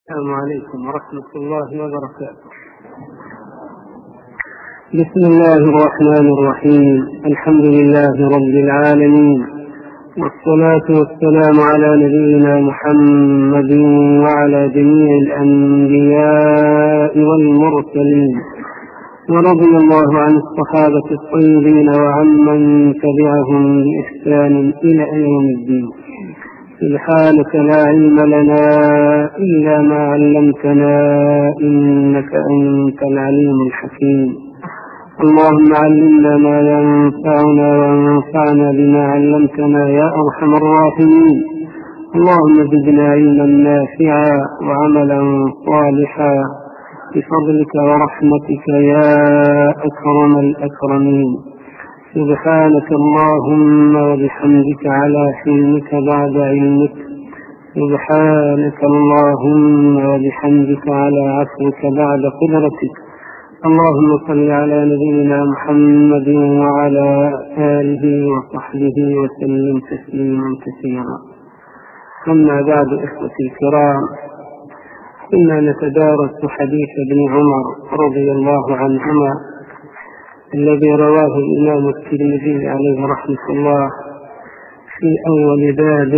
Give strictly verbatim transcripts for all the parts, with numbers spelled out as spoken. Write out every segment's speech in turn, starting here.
السلام عليكم ورحمة الله وبركاته. بسم الله الرحمن الرحيم. الحمد لله رب العالمين، والصلاة والسلام على نبينا محمد وعلى جميع الأنبياء والمرسلين، ورضي الله عن الصحابة الطيبين وعمن تبعهم بإحسان إلى يوم الدين. سبحانك لا علم لنا إلا ما علمتنا إنك أنت العليم الحكيم. اللهم علمنا ما ينفعنا وانفعنا بما علمتنا يا أرحم الراحمين. اللهم زدنا علما نافعا وعملا صالحا بفضلك ورحمتك يا أكرم الأكرمين. سبحانك اللهم وبحمدك على حلمك بعد علمك. سبحانك اللهم وبحمدك على عفوك بعد قدرتك. اللهم صل على نبينا محمد وعلى آله وصحبه وسلم تسليما كثيرا. أما بعد، إخوتي الكرام، كنا نتدارس حديث ابن عمر رضي الله عنهما الذي رواه الإمام الترمذي عليه رحمة الله في أول باب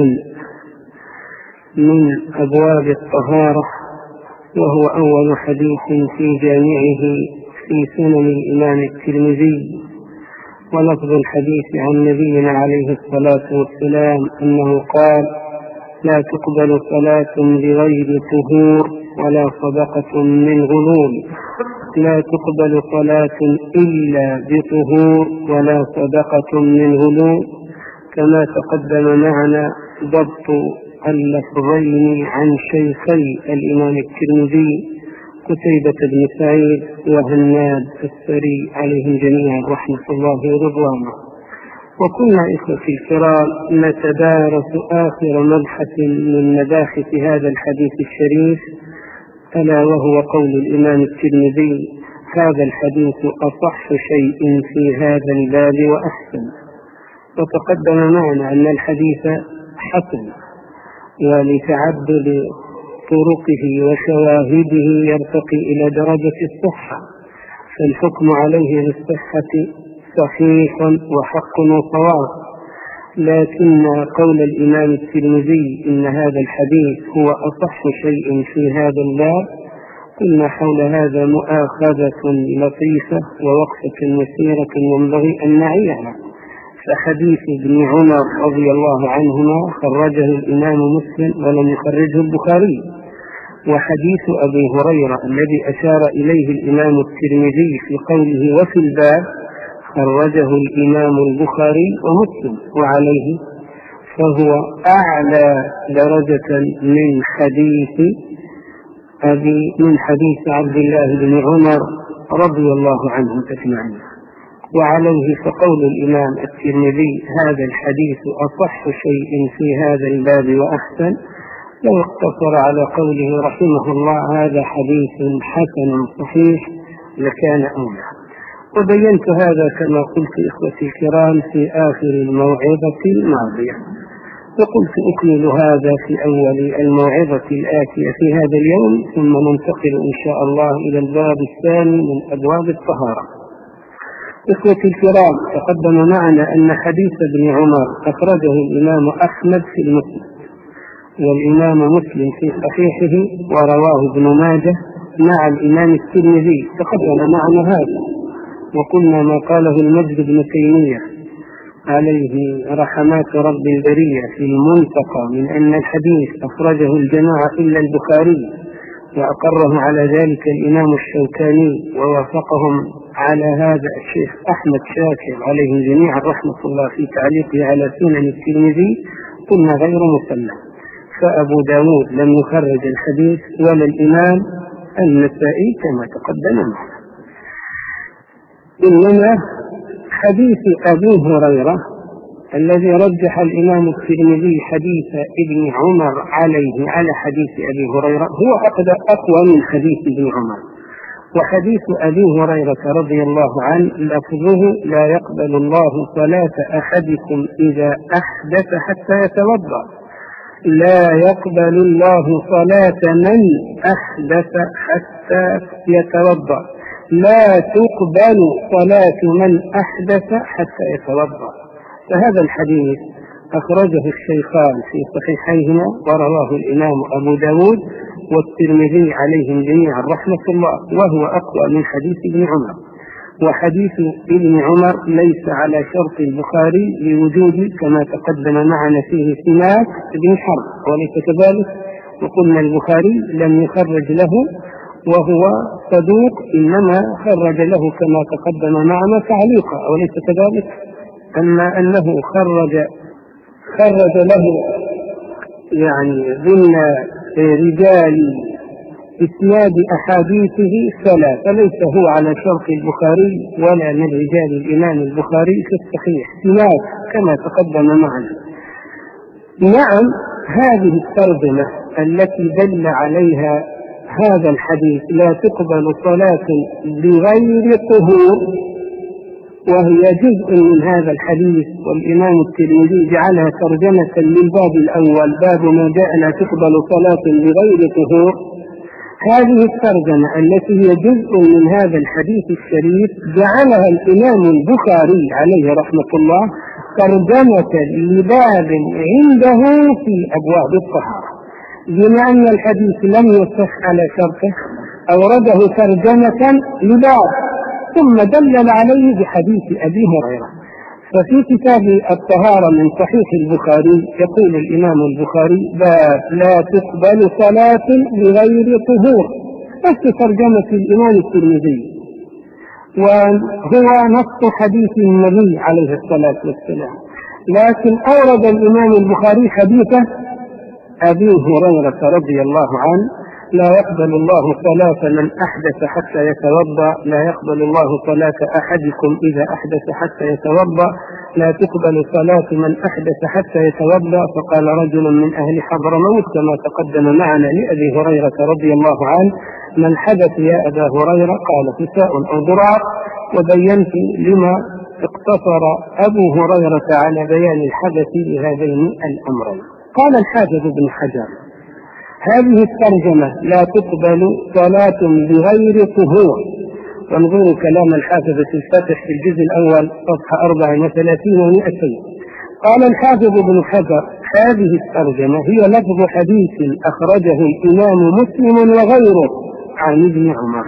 من أبواب الطهارة، وهو أول حديث في جامعه في سنن الإمام الترمذي. ولفظ الحديث عن نبينا عليه الصلاة والسلام أنه قال: لا تقبل صلاة بغير طهور ولا صدقة من غلول. لا تقبل صلاة إلا بطهور ولا صدقة من غلول، كما تقدم معنا ضبط اللفظين عن شيخي الإمام الترمذي قتيبة بن سعيد وهناد السري عليهم جميعا رحمة الله ورضوانه. وكنا إخوتي الكرام نتدارس آخر مبحث من مباحث هذا الحديث الشريف، ألا وهو قول الإمام الترمذي: هذا الحديث أصح شيء في هذا الباب وأحسن. وتقدم معنا أن الحديث حسن، ولتعدد طرقه وشواهده يرتقي إلى درجة الصحة، فالحكم عليه بالصحة صحيح وحق وصواب. لكن قول الإمام الترمذي إن هذا الحديث هو أصح شيء في هذا الباب، قلنا حول هذا مؤاخذة لطيفة ووقفة يسيرة ينبغي أن نعيها. فحديث ابن عمر رضي الله عنهما خرجه الإمام مسلم ولم يخرجه البخاري، وحديث أبي هريرة الذي أشار إليه الإمام الترمذي في قوله وفي الباب خرجه الإمام البخاري ومسلم، وعليه فهو أعلى درجة من حديث أبي من حديث عبد الله بن عمر رضي الله عنهم أجمعين. وعليه فقول الإمام الترمذي هذا الحديث أصح شيء في هذا الباب وأحسن، لو اقتصر على قوله رحمه الله هذا حديث حسن صحيح لكان أولى. وبينت هذا كما قلت إخوتي الكرام في آخر الموعظة الماضية، وقلت أكمل هذا في أول الموعظة الآتية في هذا اليوم، ثم ننتقل إن شاء الله إلى الباب الثاني من أبواب الطهارة. إخوتي الكرام، تقدم معنا أن حديث ابن عمر أخرجه الإمام أحمد في المسند، والإمام مسلم في صحيحه، ورواه ابن ماجه مع الإمام الترمذي. تقدم معنا هذا، وقلنا ما قاله المجد بن تيمية عليه رحمات رب البرية في المنتقى من أن الحديث أخرجه الجماعة إلا البخاري، وأقره على ذلك الإمام الشوكاني، ووافقهم على هذا الشيخ أحمد شاكر عليهم جميعا رحمة الله في تعليقه على سنن الترمذي. قلنا غير مسلم، فأبو داود لم يخرج الحديث ولا الإمام النسائي كما تقدم معنا، إنما حديث أبي هريرة الذي رجح الإمام الترمذي حديث ابن عمر عليه على حديث أبي هريرة هو أقوى من حديث ابن عمر. وحديث أبي هريرة رضي الله عنه لفظه: لا يقبل الله صلاة أحدكم إذا أحدث حتى يتوضأ. لا يقبل الله صلاة من أحدث حتى يتوضأ، لا تقبل صلاة من أحدث حتى يتوضأ. فهذا الحديث أخرجه الشيخان في صحيحيهما ورواه الإمام أبو داود والترمذي عليهم جميعا رحمة الله، وهو أقوى من حديث ابن عمر. وحديث ابن عمر ليس على شرط البخاري لوجود كما تقدم معنا فيه سماك بن حرب، وليس كذلك، وقلنا البخاري لم يخرج له وهو صدوق، إنما خرج له كما تقدم معنا تعليقا، وليس كذلك. أما أنه خرج خرج له يعني ضمن رجال إسناد أحاديثه فلا، فليس هو على شرط البخاري ولا من رجال الإمام البخاري في الصحيح سماك كما تقدم معنا. نعم، هذه الترجمة التي دل عليها هذا الحديث لا تقبل صلاة بغير طهور، وهي جزء من هذا الحديث، والإمام الترمذي جعلها ترجمة للباب الأول، باب ما جاء لا تقبل صلاة بغير طهور. هذه الترجمة التي هي جزء من هذا الحديث الشريف جعلها الإمام البخاري عليه رحمة الله ترجمة لباب عنده في أبواب الطهارة، بما أن الحديث لم يصح على شرطه أورده ترجمة لباب ثم دلل عليه بحديث أبي هريرة. ففي كتاب الطهارة من صحيح البخاري يقول الإمام البخاري باب لا تقبل صلاة بغير طهور، نفس ترجمة الإمام الترمذي، وهو نص حديث النبي عليه الصلاة والسلام. لكن أورد الإمام البخاري حديث أبي هريرة رضي الله عنه لا يقبل الله صلاة من أحدث حتى يتوضأ، لا يقبل الله صلاة أحدكم إذا أحدث حتى يتوضأ، لا تقبل صلاة من أحدث حتى يتوضأ. فقال رجل من أهل حضرموت كما تقدم معنا لأبي هريرة رضي الله عنه: من حدث يا أبا هريرة؟ قال: كساء أو ضرار. وبينت لما اقتصر أبو هريرة على بيان الحدث لهذين الأمرين. قال الحافظ بن حجر: هذه الترجمة لا تقبل صلاة بغير طهور. وانظروا كلام الحافظ في الفتح في الجزء الأول صفحة أربعة وثلاثين ومئتين. قال الحافظ بن حجر: هذه الترجمة هي لفظ حديث أخرجه الإمام مسلم وغيره عن ابن عمر،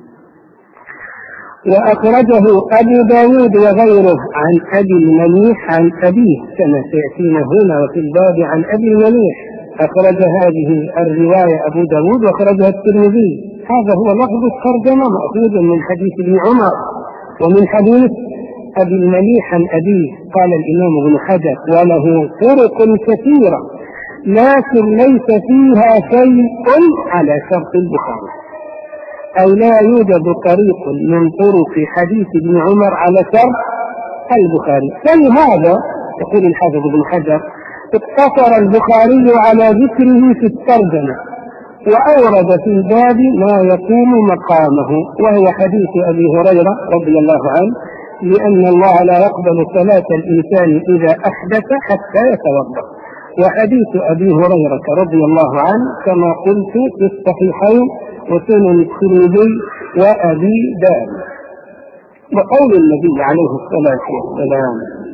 وأخرجه أبو داود وغيره عن أبي المليح عن أبيه كما سيأتينا هنا وفي الباب عن أبي المليح. أخرج هذه الرواية أبو داود وأخرجها الترمذي. هذا هو لفظ الترجمة مأخوذ من حديث ابن عمر ومن حديث أبي المليح عن أبيه. قال الإمام ابن حجر: وله طرق كثيرة لكن ليس فيها شيء على شرط البخاري، أو لا يوجد طريق من طرق حديث ابن عمر على شرط البخاري. فلهذا يقول الحافظ ابن حجر: اقتصر البخاري على ذكره في الترجمة، وأورد في الباب ما يقوم مقامه، وهو حديث أبي هريرة رضي الله عنه: لأن الله لا يقبل صلاة الإنسان إذا أحدث حتى يتوضأ. وحديث أبي هريرة رضي الله عنه كما قلت في الصحيحين وسنن الترمذي وأبي داود. وقول النبي عليه الصلاة والسلام: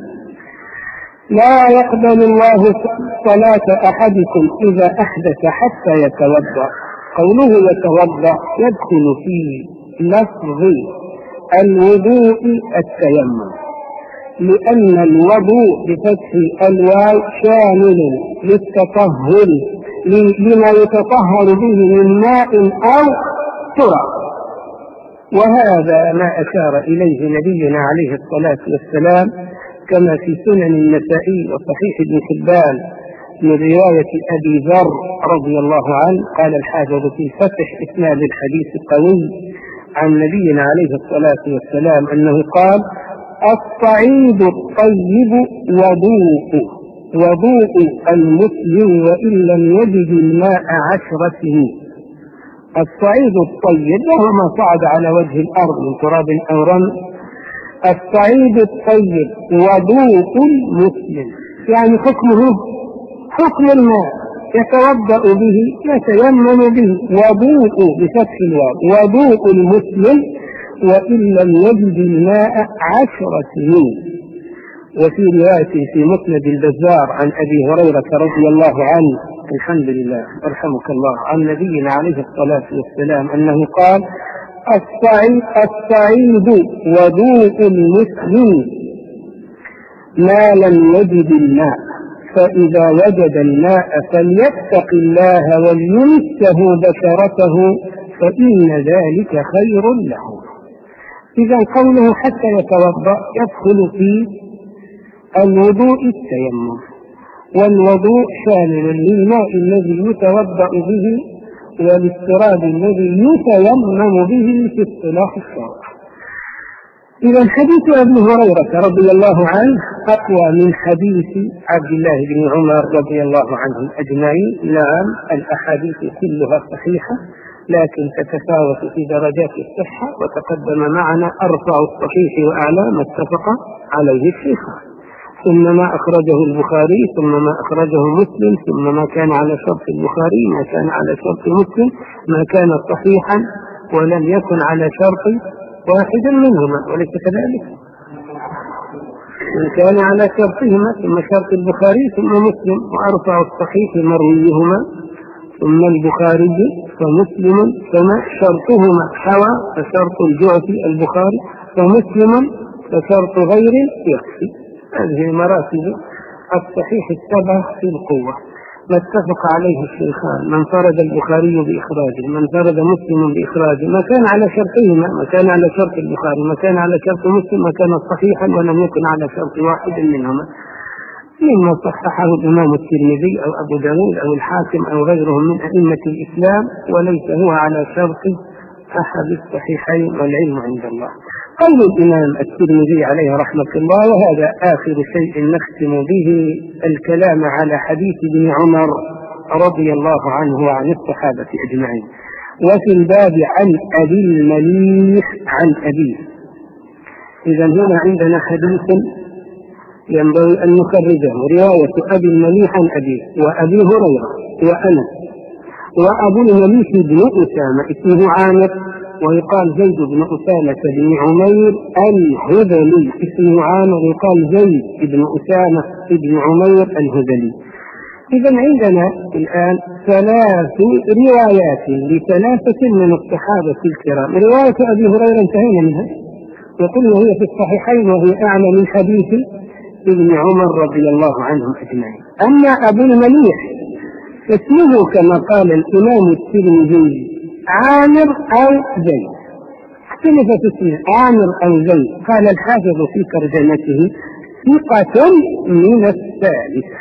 لا يقبل الله صلاة أحدكم إذا أحدث حتى يتوضأ. قوله يتوضأ يدخل في لفظ الوضوء التيمم، لأن الوضوء بفتح الواو شامل للتطهر لما يتطهر به من ماء أو تراب، وهذا ما أشار إليه نبينا عليه الصلاة والسلام كما في سنن النسائي وصحيح ابن حبان من رواية أبي ذر رضي الله عنه. قال الحافظ في فتح إسناد الحديث القوي عن نبينا عليه الصلاة والسلام أنه قال: الصعيد الطيب وضوء وضوء المسلم وإن لم يجد الماء عشر سنين. الصعيد الطيب وهو ما صعد على وجه الأرض من تراب أو رمل. الصعيد الطيب وضوء المسلم يعني حكمه حكم الماء، يتوضأ به يتيمم به. وضوء بفتح الواو، وضوء المسلم وإن لم يجد الماء عشر سنين. وفي رواية في مسند البزار عن أبي هريرة رضي الله عنه، الحمد لله رحمك الله، عن نبينا عليه الصلاة والسلام أنه قال: الصعيد الصعيد وضوء المسلم ما لم يجد الماء، فإذا وجد الماء فليتق الله وليمسه بشرته فإن ذلك خير له. إذا قوله حتى يتوضأ يدخل في الوضوء التيمم، والوضوء شامل للماء الذي يتوضأ به والاستراد الذي يتيمم به في اصطلاح الشرع. إذا حديث أبي هريرة رضي الله عنه أقوى من حديث عبد الله بن عمر رضي الله عنهم أجمعين. نعم الأحاديث كلها صحيحة لكن تتفاوت في درجات الصحة، وتقدم معنا أرفع الصحيح وأعلى ما اتفق عليه الشيخان، ثم ما أخرجه البخاري، ثم ما أخرجه مسلم، ثم ما كان على شرط البخاري، ما كان على شرط مسلم، ما كان صحيحا ولم يكن على شرط واحد منهما، وليس كذلك؟ من كان على شرطهما ثم شرط البخاري ثم مسلم، وأرفع الصحيح مرويهما ثم البخاري فمسلم، فما شرطهما حوى فشرط الجعفي البخاري، فمسلم فشرط غير يكفي. هذه مراتب الصحيح السبع في القوة، ما اتفق عليه الشيخان، من فرد البخاري بإخراجه، من فرد مسلم بإخراجه، ما كان على شرطهما، ما كان على شرط البخاري، ما كان على شرط مسلم، ما كان صحيحا ولم يكن على شرط واحد منهما، مما صححه الإمام الترمذي أو أبو داود أو الحاكم أو غيرهم من أئمة الإسلام، وليس هو على شرط أحد الصحيحين، والعلم عند الله. قول الإمام الترمذي عليه رحمة الله، وهذا آخر شيء نختم به الكلام على حديث ابن عمر رضي الله عنه وعن الصحابة أجمعين. وفي الباب عن أبي المليح عن أبيه. إذا هنا عندنا حديث ينبغي أن نخرجه، رواية أبي المليح عن أبيه، وأبي هريرة وأنا، وأبو المليح بن أسامة اسمه عامر، ويقال زيد بن أسامة بن عمير الهذلي، اسمه عامر، ويقال زيد بن أسامة بن عمير الهذلي. إذا عندنا الآن ثلاث روايات لثلاثة من الصحابة الكرام. رواية أبي هريرة انتهينا منها وقلنا هي في الصحيحين، وهي أعلى من حديث ابن عمر رضي الله عنهم أجمعين. أما أبو المليح اسمه كما قال الإمام الترمذي عامر أو زيد، اختلف في اسمه عامر أو زيد. قال الحافظ في ترجمته: ثقة من الثالثة،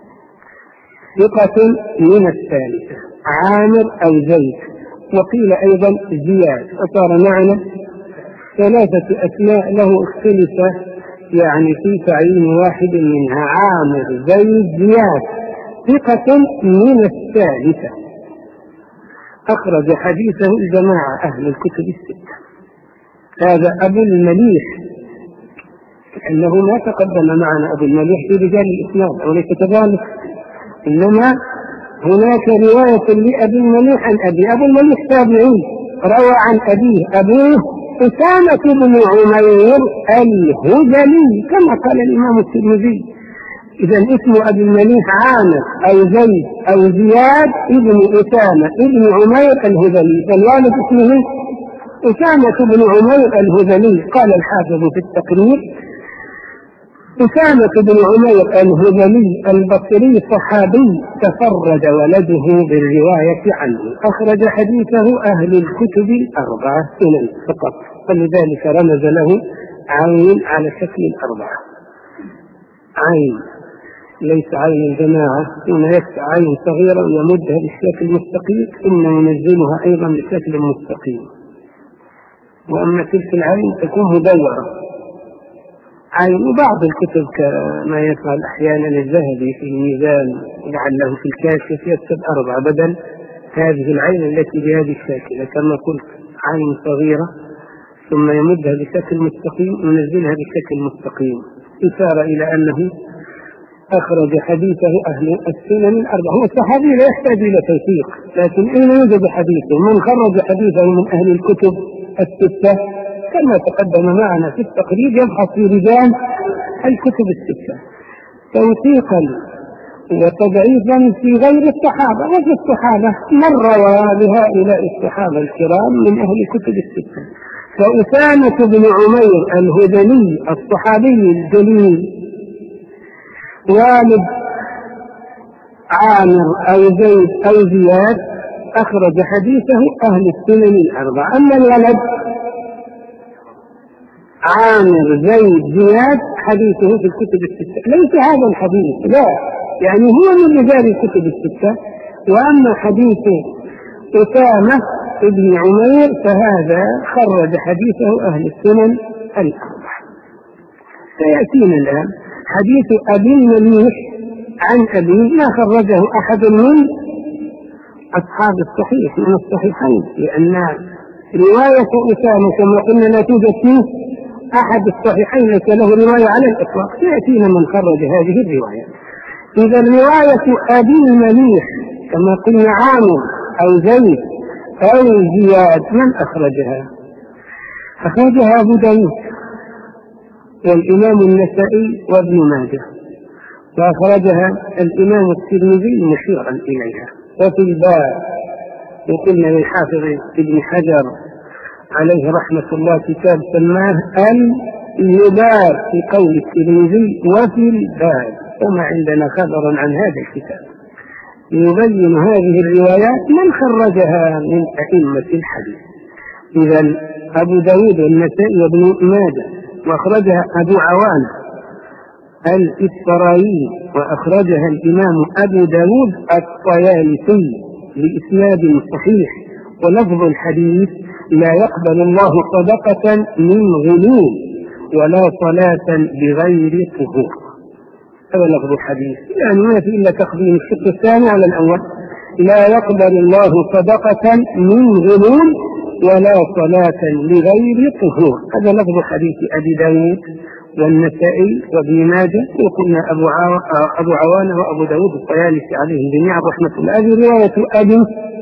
ثقة من الثالثة، عامر أو زيد. وقيل أيضا زياد، فصار معنا ثلاثة أسماء له اختلف يعني في تعيين واحد منها، عامر زيد زياد، ثقة من الثالثة. أخرج حديثه الجماعة أهل الكتب الستة. هذا أبو المليح، لأنه ما تقدم معنا أبو المليح في رجال الإسلام، أو ليس كذلك، إنما هناك رواية لأبي المليح عن أبي. أبو المليح تابعي روى عن أبيه، أبوه أسامة بن عمير الهذلي كما قال الإمام الترمذي. إذا اسم أبي المليح عامر أو زيد أو زياد ابن أسامة ابن عمير الهذلي، فالوالد اسمه أسامة بن عمير الهذلي. قال الحافظ في التقريب: أسامة بن عمير الهذلي البصري صحابي، تفرد ولده بالرواية عنه، أخرج حديثه أهل الكتب الأربعة سنن فقط، فلذلك رمز له عين على شكل الأربعة، عين ليس عين الجماعة، إن يفتح عين صغيرة ويمدها بالشكل المستقيم، ثم ينزلها أيضا بشكل مستقيم. وأما تلك العين تكون مدورة عين. وبعض الكتب كما يفعل أحيانا الذهبي في الميزان لعله في الكاشف يكتب أربعة بدل هذه العين التي بهذه الشكل، كما قلت عين صغيرة ثم يمدها بشكل مستقيم وينزلها بشكل مستقيم، إشارة إلى أنه أخرج حديثه أهل السنن الأربعة. هو الصحابي لا يحتاج إلى توثيق، لكن أين يوجد حديثه؟ من خرج حديثه من أهل الكتب الستة كما تقدم معنا في التقريب يبحث في رجال الكتب الستة توثيقا وتضعيفا في غير الصحابة. وفي الصحابة من روى لهؤلاء الصحابة الكرام من أهل الكتب الستة. فأسامة بن عمير الهذلي الصحابي الجليل والد عامر أو زيد أو زياد أخرج حديثه أهل السنن الأربعة. أما الولد عامر زيد زياد حديثه في الكتب الستة. ليس هذا الحديث، لا، يعني هو من رجال الكتب الستة. وأما حديث أسامة بن عمير فهذا خرج حديثه أهل السنن الأربعة. سيأتينا الآن حديث أبي المليح عن أبي ما خرجه أحد من أصحاب الصحيح من الصحيحين، لأن رواية أسامة كما قلنا لا توجد فيه أحد الصحيحين ليس له رواية على الإطلاق. سيأتينا من خرج هذه الرواية. إذا رواية أبي المليح كما قلنا عامر أو زيد أو زياد من أخرجها؟ أخرجها أبو داود والإمام النسائي وابن ماجه، وأخرجها الإمام الترمذي مشيرا إليها. وفي الباب وقلنا للحافظ ابن حجر عليه رحمة الله كتاب سماه الباب في قول الترمذي وفي الباب، وما عندنا خبر عن هذا الكتاب يبين هذه الروايات من خرجها من أئمة الحديث. إذا أبو داود والنسائي وابن ماجه، وأخرجها أبو عوانة الإسفرايي، وأخرجها الإمام أبو داود الطيالسي بإسناد صحيح. ولفظ الحديث لا يقبل الله صدقة من غلول ولا صلاة بغير طهور. هذا لفظ الحديث، يعني ما في إلا تقديم الشق الثاني على الأول. لا يقبل الله صدقة من غلول ولا صلاة بغير طهور. هذا لفظ حديث أبي داود والنسائي وابن ماجه. وقلنا أبو, عو... أبو عوانة وأبو داود الطيالسي عليهم جميعا رحمة الله. هذه رواية أبي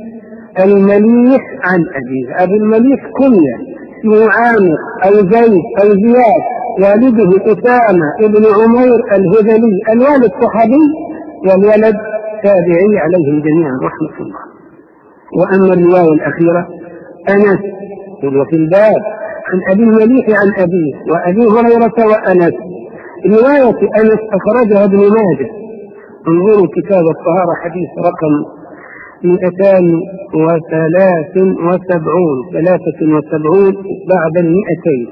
المليح عن أبيه. أبو المليح كنية اسمه عامر أو زيد أو زياد، والده أسامة ابن عمير الهذلي، الوالد صحابي والولد تابعي عليهم جميعا رحمة الله. وأما الرواية الأخيرة أنس وفي الباب عن أبي المليح عن أبيه وأبي هريرة وأنس. رواية أنس أخرجها ابن ماجه، انظروا كتاب الطهارة حديث رقم مئتان وثلاث وسبعون ثلاثة وسبعون بعد المئتين.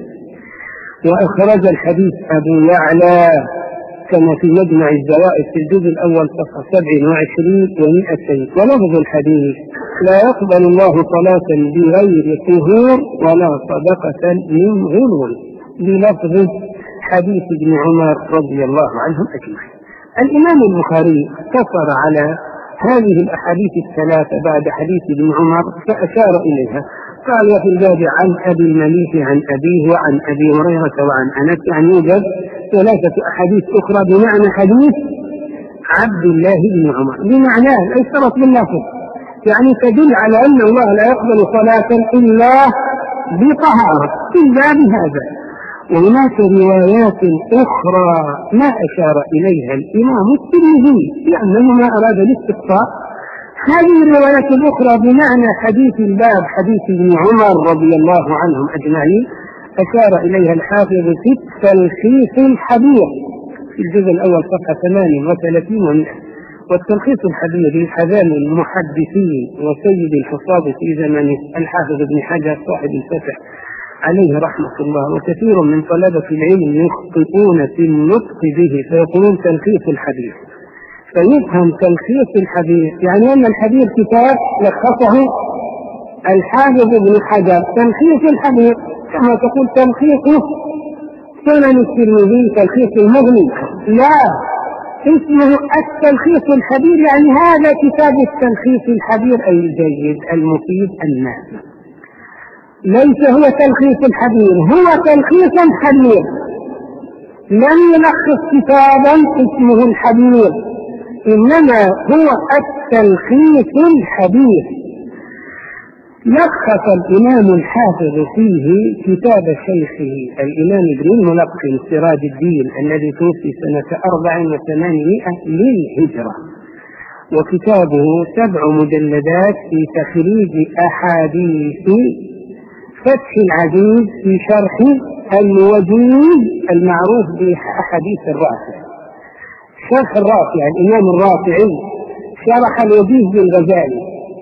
وأخرج الحديث أبو يعلى كما في مجمع الزوائد في الجزء الأول صفحة سبع وعشرين ومئتين. ولفظ الحديث لا يقبل الله صلاة بغير طهور ولا صدقة من غلول، بلفظ حديث ابن عمر رضي الله عنهم أجمعين. الإمام البخاري اقتصر على هذه الأحاديث الثلاثة بعد حديث ابن عمر فأشار إليها. قال وفي الباب عن أبي المليح عن أبيه وعن أبي هريرة وعن أنس. يعني يوجد ثلاثة أحاديث أخرى بمعنى حديث عبد الله بن عمر، بمعناه ليس شرط باللفظ، يعني تدل على أن الله لا يقبل صلاة إلا بطهارة إلا بهذا. وهناك روايات أخرى ما أشار إليها الإمام الترمذي لأنه ما أراد الاستقصاء. هذه الروايات الأخرى بمعنى حديث الباب حديث ابن عمر رضي الله عنهم أجمعين أشار إليها الحافظ في التلخيص الحبير في الجزء الأول صفحة ثمانية وثلاثين ومئة. والتلخيص الحبير لحذان المحدثين وسيد الحفاظ في زمنه الحافظ ابن حجر صاحب الفتح عليه رحمة الله. وكثير من طلبة العلم يخطئون في النطق به فيقولون تلخيص الحديث، فيفهم تلخيص الحديث يعني أن الحديث كتاب لخصه الحافظ ابن حجر تلخيص الحديث، كما تقول تلخيص سنن الترمذي تلخيص المغني. لا، اسمه التلخيص الحبير، يعني هذا كتاب التلخيص الحبير أي الجيد المفيد النافع. ليس هو تلخيص الحبير، هو تلخيص الحبير لم يلخص كتابا اسمه الحبير، إنما هو التلخيص الحبير. لخص الإمام الحافظ فيه كتاب شيخه الإمام ابن الملقن سراج الدين الذي توفي سنة أربع وثمانمائة للهجرة، وكتابه سبع مجلدات في تخريج أحاديث فتح العزيز في شرح الوجيز المعروف بأحاديث الرافع. شرح الرافع الإمام الرافعي شرح الوجيز بالغزالي،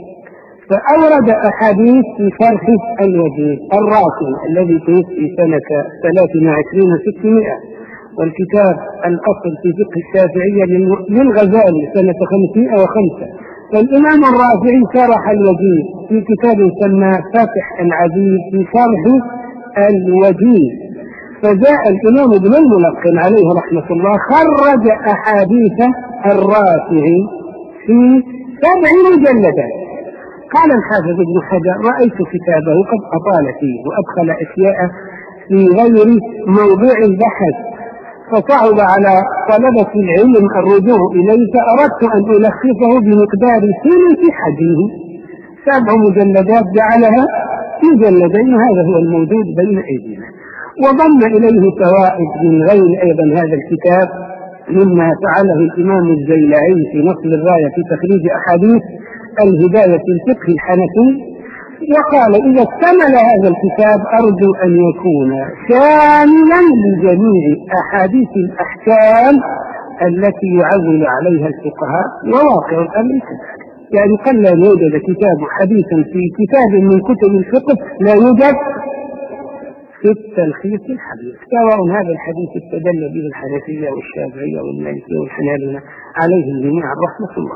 فأورد أحاديث في شرح الوجيز الرافعي الذي توفي سنة ثلاث وعشرين وستمائة، والكتاب الأصل في فقه الشافعية للغزالي سنة خمسمائة وخمسة. فالإمام الرافعي شرح الوجيز في كتاب يسمى فتح العزيز في شرح الوجيز. فجاء الإمام ابن الملقن عليه رحمة الله خرج أحاديث الرافعي في سبع مجلدات. قال الحافظ ابن حجر: رأيت كتابه قد أطال فيه وأدخل أشياء في غير موضوع البحث، فصعب على طلبة العلم الرجوع إليه، فأردت أن ألخصه بمقدار ثلث حجمه، سبع مجلدات جعلها في جلدين، هذا هو الموجود بين أيدينا. وضم إليه فوائد من غير أيضا هذا الكتاب مما فعله الإمام الزيلعي في نصب الراية في تخريج أحاديث الهداية في الفقه الحنفي. وقال: إذا اكتمل هذا الكتاب أرجو أن يكون شاملا لجميع أحاديث الأحكام التي يعول عليها الفقهاء، وواقع الأمر كذلك. يعني قل أن يوجد كتاب حديثا في كتاب من كتب الفقه لا يوجد في التلخيص الحديث، سواء هذا الحديث استدل به الحنفية والشافعية والمالكية والحنابلة عليهم جميعا رحمة الله.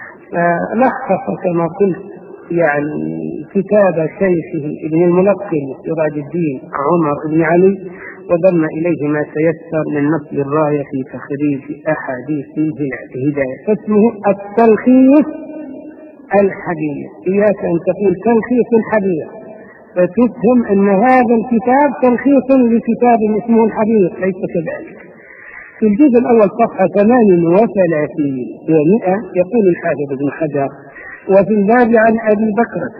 فلخص كما قلت يعني كتاب شيخه ابن الملقن سراج الدين عمر بن علي، وضم إليه ما تيسر من نصب الراية في تخريج أحاديث الهداية، فاسمه التلخيص الحبير. إياك أن تقول تلخيص الحبير فتفهم أن هذا الكتاب تلخيص لكتاب اسمه الحبير، ليس كذلك. في الجزء الأول صفحة ثمان وثلاثين ومئة يقول الحافظ ابن حجر: وفي الباب عن أبي بكرة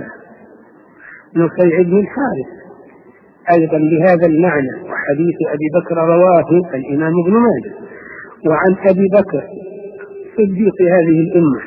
نفيع بن الحارث أيضا بهذا المعنى، وحديث أبي بكر رواه الإمام ابن ماجه، وعن أبي بكر صديق هذه الأمة،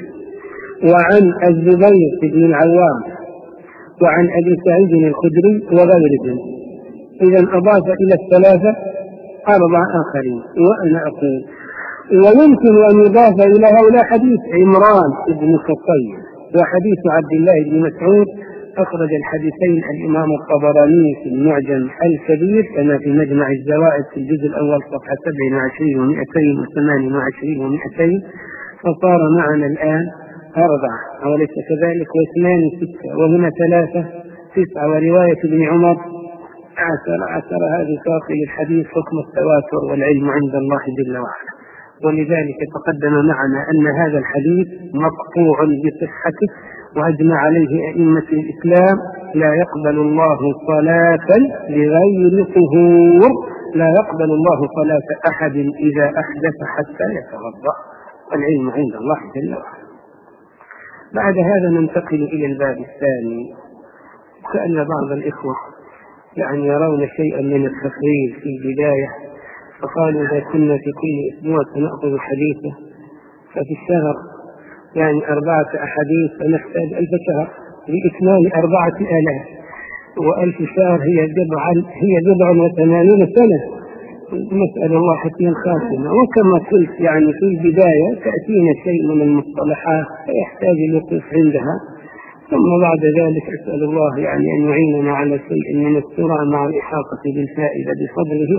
وعن الزبير بن العوام، وعن أبي سعيد الخدري وغيرهم. إذا أضاف إلى الثلاثة أربع آخرين. وأنا أقول ويمكن أن يضاف إلى هؤلاء حديث عمران بن خطيب وحديث عبد الله بن مسعود. أخرج الحديثين الإمام الطبراني في المعجم الكبير كما في مجمع الزوائد في الجزء الأول صفحة سبع وعشرين ومئتين وثمان وعشرين ومئتين، فصار معنا الآن أربعة أوليس كذلك، واثنان ستة، وهنا ثلاثة تسعة، ورواية ابن عمر عشر عشر. هذه تعطي الحديث حكم التواتر والعلم عند الله جل وعلا. ولذلك تقدم معنا أن هذا الحديث مقطوع بصحته، وأجمع عليه أئمة الإسلام: لا يقبل الله صلاة لغير طهور، لا يقبل الله صلاة أحد إذا أحدث حتى يتوضأ، والعلم عند الله جل وعلا. بعد هذا ننتقل إلى الباب الثاني. كأن بعض الإخوة يعني يرون شيئا من التفريط في البداية، فقالوا إذا كنا في كل أسبوع سنأخذ حديثه، ففي الشهر يعني أربعة أحاديث فنحتاج ألف شهر لإكمال أربعة آلاف، وألف شهر هي بضع هي بضع وثمانين سنة. نسأل الله حسن الخاتمة. وكما قلت يعني في البداية تأتينا شيء من المصطلحات فيحتاج الوقوف عندها، ثم بعد ذلك أسأل الله يعني أن يعيننا على شيء من السرعة مع الإحاطة بالفائدة بفضله.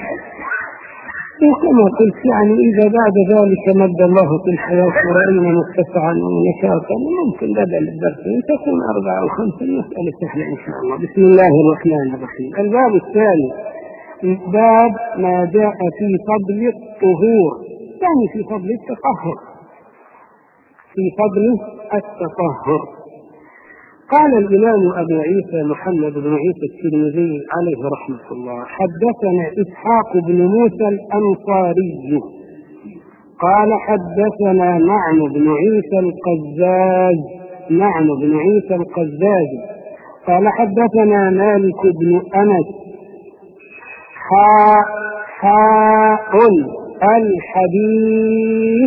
وكما قلت يعني إذا بعد ذلك مد الله في الحياة ورأينا متسعا ونشاطا ممكن بدل الدرس تكون أربعة أو خمسة، المسألة سهلة إن شاء الله. بسم الله الرحمن الرحيم. الباب الثاني باب ما جاء في فضل الطهور، يعني في فضل التطهر، في فضل التطهر. قال الإمام أبو عيسى محمد بن عيسى الترمذي عليه رحمة الله: حدثنا إسحاق بن موسى الأنصاري قال حدثنا نعم بن عيسى القزاز نعم بن عيسى القزاز قال حدثنا مالك بن أنس حاء حاء الحديث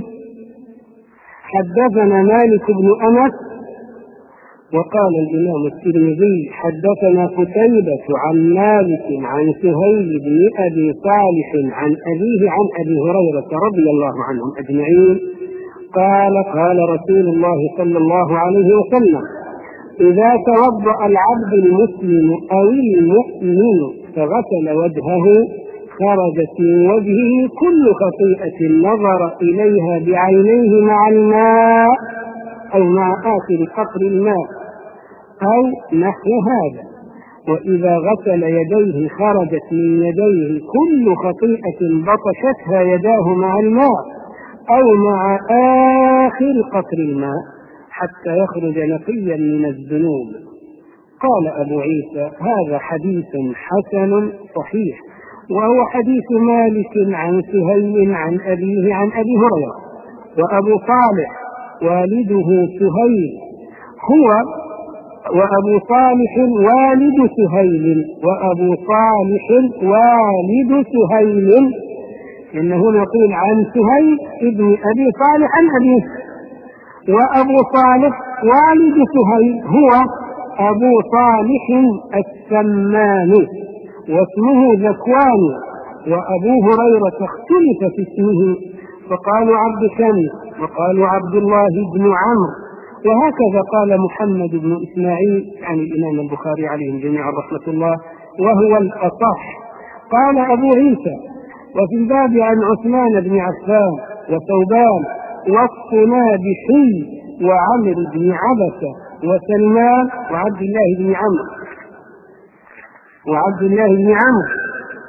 حدثنا مالك بن أنس. وقال الإمام الترمذي: حدثنا قتيبة عن مالك عن سهيل بن أبي صالح عن أبيه عن أبي هريرة رضي الله عنهم أجمعين قال: قال رسول الله صلى الله عليه وسلم: إذا توضأ العبد المسلم أو المؤمن فغسل وجهه خرجت من وجهه كل خطيئة نظر إليها بعينيه مع الماء أو مع آخر قطر الماء أو نحو هذا. وإذا غسل يديه خرجت من يديه كل خطيئة بطشتها يداه مع الماء أو مع آخر قطر الماء حتى يخرج نقيا من الذنوب. قال أبو عيسى: هذا حديث حسن صحيح، وهو حديث مالك عن سهيل عن أبيه عن أبي هريرة. وأبو صالح والده سهيل هو وأبو صالح والد سهيل وأبو صالح والد سهيل إنه نقول عن سهيل ابن أبي صالح عن أبيه، وأبو صالح والد سهيل هو أبو صالح السمان واسمه ذكوان. وأبو هريرة اختلف في اسمه فقالوا عبد شمس وقالوا عبد الله بن عمرو، وهكذا قال محمد بن إسماعيل عن الإمام البخاري عليهم جميعا رحمة الله، وهو الأصح. قال أبو عيسى: وفي الباب عن عثمان بن عفان وثوبان والصنابحي وعمرو بن عبسة وسلمان وعبد الله بن عمرو وعبد الله بن عمرو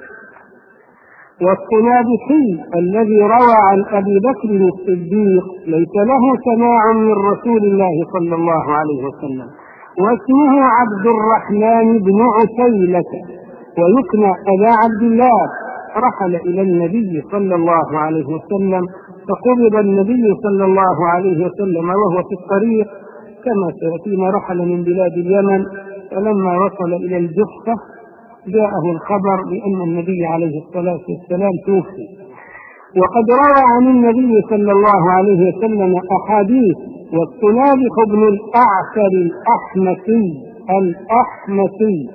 والصنابحي الذي روى عن أبي بكر الصديق ليس له سماع من رسول الله صلى الله عليه وسلم، واسمه عبد الرحمن بن عتيلة ويكنى أبا عبد الله. رحل إلى النبي صلى الله عليه وسلم فقبض النبي صلى الله عليه وسلم وهو في الطريق كما سيأتينا. رحل من بلاد اليمن، فلما وصل إلى الجحفة جاءه الخبر بأن النبي عليه الصلاة والسلام توفي. وقد روى عن النبي صلى الله عليه وسلم أحاديث. والصنابح بن الأعسر الأحمسي الأحمسي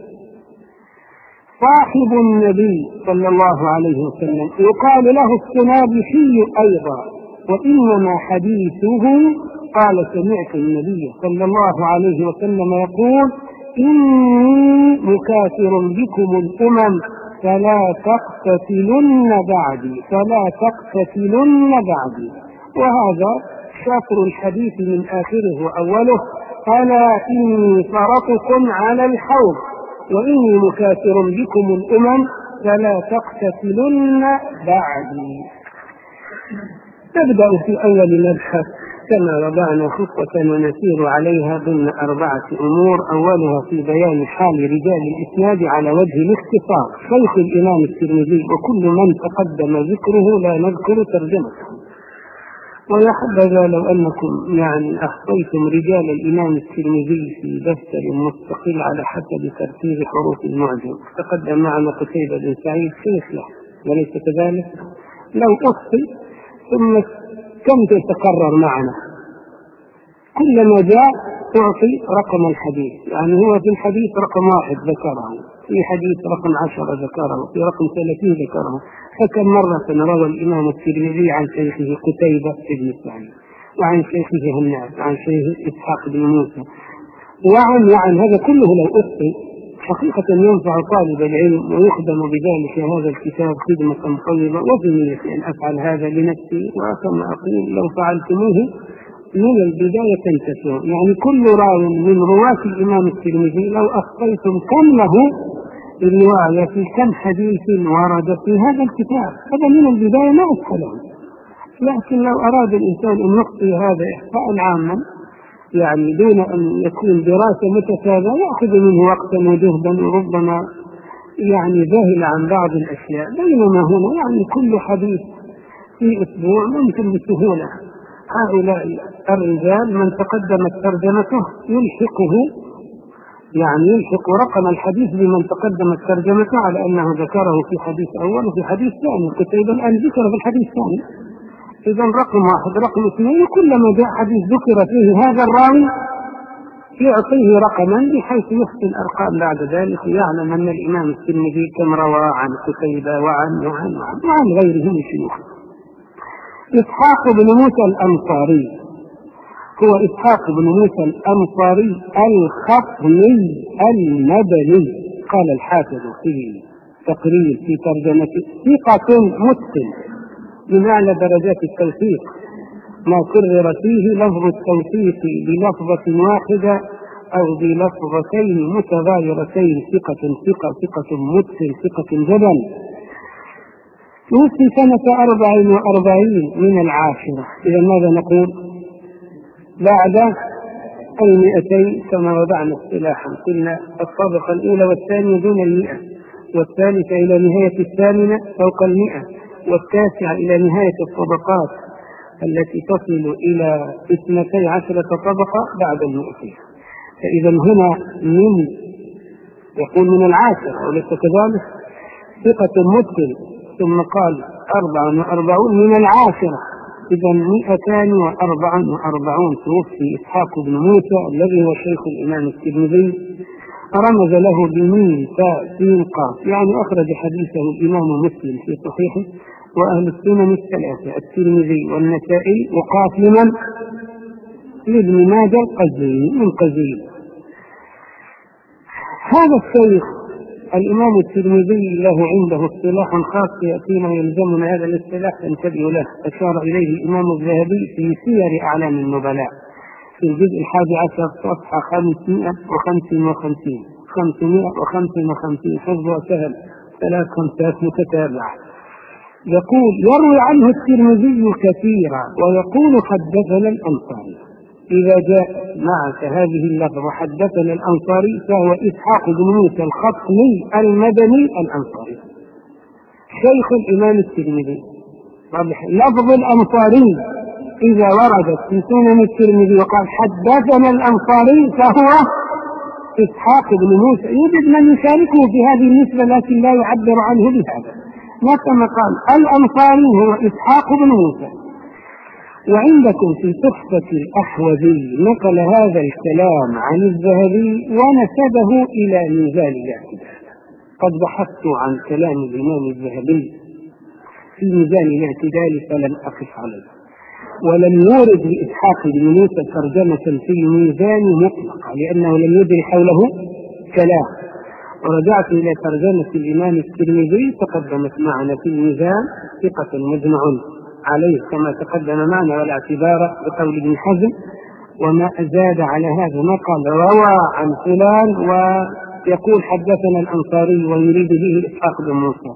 صاحب النبي صلى الله عليه وسلم يقال له الصنابحي أيضا، وإنما حديثه قال: سمعت النبي صلى الله عليه وسلم يقول: إني مكاثر بكم الأمم فلا تقتتلن بعدي فلا تقتتلن بعدي. وهذا شطر الحديث من آخره وأوله: ألا إني فرطكم على الحوض وإني مكاثر بكم الأمم فلا تقتتلن بعدي. نبدأ في أول مبحث كما وضعنا خطة ونسير عليها ضمن أربعة أمور. أولها في بيان حال رجال الإسناد على وجه الاختصار. شيخ الإمام الترمذي وكل من تقدم ذكره لا نذكر ترجمته. ويحبذا لو أنكم يعني أخطيتم رجال الإمام الترمذي في دفتر مستقل على حسب ترتيب حروف المعجم. تقدم معنا قتيبة بن سعيد شيخ له، وليس كذلك؟ لو أخطي ثم كم تتكرر معنا؟ كلما جاء تعطي رقم الحديث، يعني هو في الحديث رقم واحد ذكره، في حديث رقم عشرة ذكره، في رقم ثلاثين ذكره. فكم مرة روى الإمام الترمذي عن شيخه قتيبة بن سعيد، وعن شيخه هناد، وعن شيخه إسحاق بن موسى، وعن وعن هذا كله لو أخطئ حقيقة ينفع طالب العلم ويخدم بذلك هذا الكتاب خدمة طيبة. وفي نيتي أن أفعل هذا لنفسي، وكما أقول لو فعلتموه من البداية تنتفعون. يعني كل راو من رواة الإمام الترمذي لو أخطيتم كم له الرواية في كم حديث ورد في هذا الكتاب، هذا من البداية ما أسهله. لكن لو أراد الإنسان أن يخطي هذا إحصاء عاما يعني دون أن يكون دراسة متتابعة يأخذ منه وقتا وجهدا وربما يعني ذهل عن بعض الأشياء، بينما هنا يعني كل حديث في أسبوع ممكن بسهولة. هؤلاء الرجال من تقدمت ترجمته يلحقه، يعني يلحق رقم الحديث بمن تقدمت ترجمته على أنه ذكره في حديث أول وفي حديث ثاني. كتب الآن ذكر في الحديث الثاني، إذا رقم واحد رقم اثنين، كلما جاء حديث ذكر فيه هذا الراوي يعطيه رقما بحيث يحصي الأرقام بعد ذلك، ويعلم أن الإمام الترمذي كم روى عن كتيبة وعن وعن وعن, وعن غيره من شيوخ. إسحاق بن موسى الأنصاري هو إسحاق بن موسى الأنصاري الخطمي المدني. قال الحافظ في تقرير في ترجمته ثقة متقن بمعنى درجات التوثيق، ما كرر فيه لفظ التوثيق بلفظة واحدة أو بلفظتين متغايرتين، ثقة ثقة ثقة متقن ثقة جبل. توفي سنة أربع وأربعين من العاشرة. إذا ماذا نقول؟ بعد المئتين كما وضعنا اصطلاحا، قلنا الطبقة الأولى والثانية دون المئة، والثالثة إلى نهاية الثامنة فوق المئة، والتاسعة إلى نهاية الطبقات التي تصل إلى اثنتي عشرة طبقة بعد المئتين. فإذا هنا من يقول من العاشرة وليس كذلك، ثقة متقن، ثم قال أربع وأربعون من العاشرة، إذا مئتان وأربع وأربعون. توفي إسحاق بن موسى الذي هو شيخ الإمام الترمذي، رمز له بميم فاء سين قاف، يعني أخرج حديثه الإمام مسلم في صحيحه وأهل السنن الثلاثة الترمذي والنسائي، وقاف لمن؟ لابن ماجه القزويني من قزوين. هذا الشيخ الإمام الترمذي له عنده اصطلاح خاص يأتينا ويلزمنا هذا الاصطلاح فانتبهوا له. أشار إليه الإمام الذهبي في سير أعلام النبلاء في الجزء الحادي عشر صفحة خمسمائة وخمسة وخمسين خمسمائة وخمسة وخمسين، حفظها سهل، ثلاث خمسات متتابعة. يقول يروي عنه الترمذي كثيرا ويقول حدثنا الأنصاري. إذا جاء معك هذه اللفظة حدثنا الأنصاري فهو إسحاق بن موسى الخطمي المدني الأنصاري شيخ الإمام الترمذي. لفظ الأنصاري إذا وردت في سنن الترمذي وقال حدثنا الأنصاري فهو إسحاق بن موسى. يوجد من يشاركه في هذه النسبة لكن لا يعبر عنه بهذا، ما كما قال الأنصاري هو إسحاق بن موسى. وعندكم في تحفة الأحوذي نقل هذا الكلام عن الذهبي ونسبه إلى ميزان الاعتدال. قد بحثت عن كلام الإمام الذهبي في ميزان الاعتدال فلم أقف عليه، ولم يورد لإسحاق بن موسى ترجمة في الميزان مطلقة لأنه لم يدري حوله كلام. ورجعت إلى ترجمة الإمام الترمذي تقدمت معنا في الميزان ثقة مجمع عليه كما تقدم معنا، ولا اعتبار بقول ابن حزم، وما أزاد على هذا ما قال روى عن فلان ويقول حدثنا الأنصاري ويريد به إسحاق بن موسى.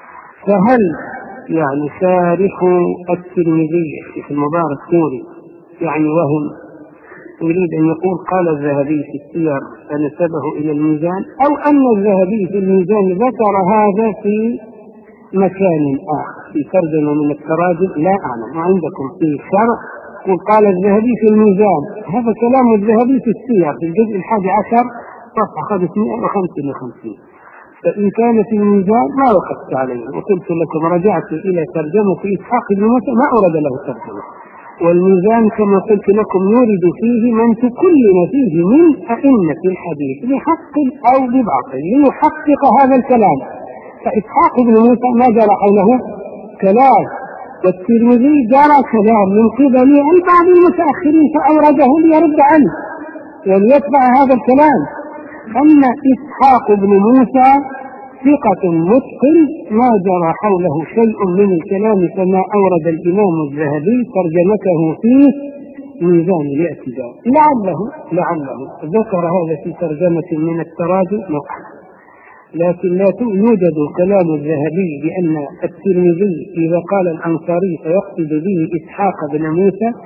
فهل يعني شارح الترمذي الشيخ المبارك سوري يعني وهم يريد أن يقول قال الذهبي في السير فنسبه إلى الميزان، أو أن الذهبي في الميزان ذكر هذا في مكان آخر في ترجمة من التراجم لا أعلم. وعندكم في الشرح يقول قال الذهبي في الميزان، هذا كلام الذهبي في السير في الجزء الحادي عشر صفحة خمسمائة وخمسة وخمسين. فإن كان في الميزان ما وقفت عليه، وقلت لكم رجعت إلى ترجمة إسحاق بن موسى ما أورد له ترجمة. والميزان كما قلت لكم يورد فيه من تكلم فيه من أئمة الحديث بحق أو بباطل ليحقق هذا الكلام. فإسحاق بن موسى ما جرى حوله كلام، والترمذي جرى كلام من قبل بعض المتأخرين فأورده ليرد عنه وليتبع هذا الكلام. أما إسحاق بن موسى ثقة متقن ما جرى حوله شيء من الكلام كما أورد الإمام الذهبي ترجمته في ميزان الاعتدال. لعله لعله ذكر هذا في ترجمة من التراجم مقحة، لكن لا يوجد كلام الذهبي بأن الترمذي إذا قال الأنصاري فيقصد به إسحاق بن موسى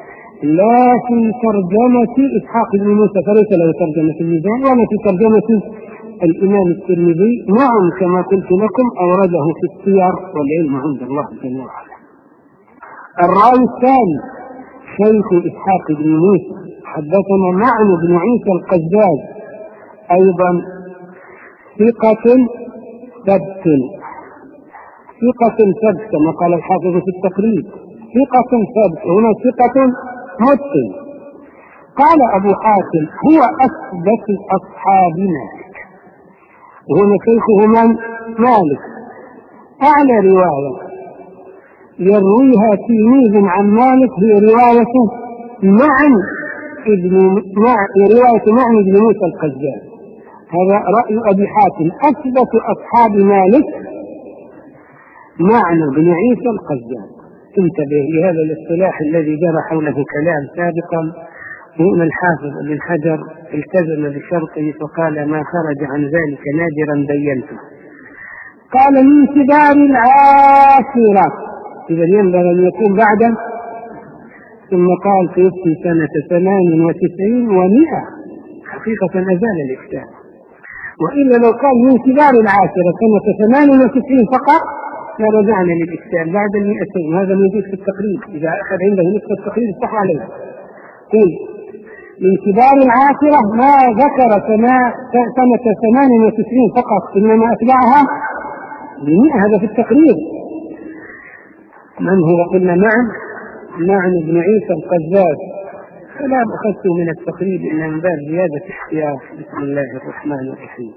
لا في ترجمة إسحاق بن موسى فليس له ترجمة الميزان، ولا في ترجمة الإمام الترمذي. نعم كما قلت لكم أورده في السير، والعلم عند الله جل وعلا. الراوي الثاني شيخ إسحاق بن موسى حدثنا معن بن عيسى القزاز، أيضا ثقة ثبت، ثقة ثبت كما قال الحافظ في التقريب، ثقة ثبت، هنا ثقة متقن. قال أبو حاتم هو أثبت أصحاب مالك، وهنا شيخه من؟ مالك. أعلى رواية يرويها تلميذ عن مالك هي رواية معن ابن مع رواية معن بن موسى القزاز. هذا رأي أبي حاتم، أثبت أصحاب مالك معن بن عيسى القزاز. انتبه لهذا الاصطلاح الذي جرى حوله كلام سابقا، وإن الحافظ ابن حجر التزم بشرطه فقال ما خرج عن ذلك نادرا بينته. قال من كبار العاشرة، إذا ينبغي أن يكون بعد، ثم قال توفي سنة ثمان وتسعين ومئة، حقيقة أزال الإفتاء، وإلا لو قال من كبار العاشرة سنة ثمان وتسعين فقط لرجعنا للإفتاء بعد المئتين. هذا موجود في التقريب، إذا أخذ عنده نسخة التقريب صح عليه. قل من كبار العاشرة ما ذكر سنة ثمان وتسعين فقط، إنما أتبعها بمئة، هذا في التقريب. من هو؟ قلنا معن معن بن عيسى القزاز، فلا أخذت من التقريب إلا من باب زيادة احتياط. بسم الله الرحمن الرحيم.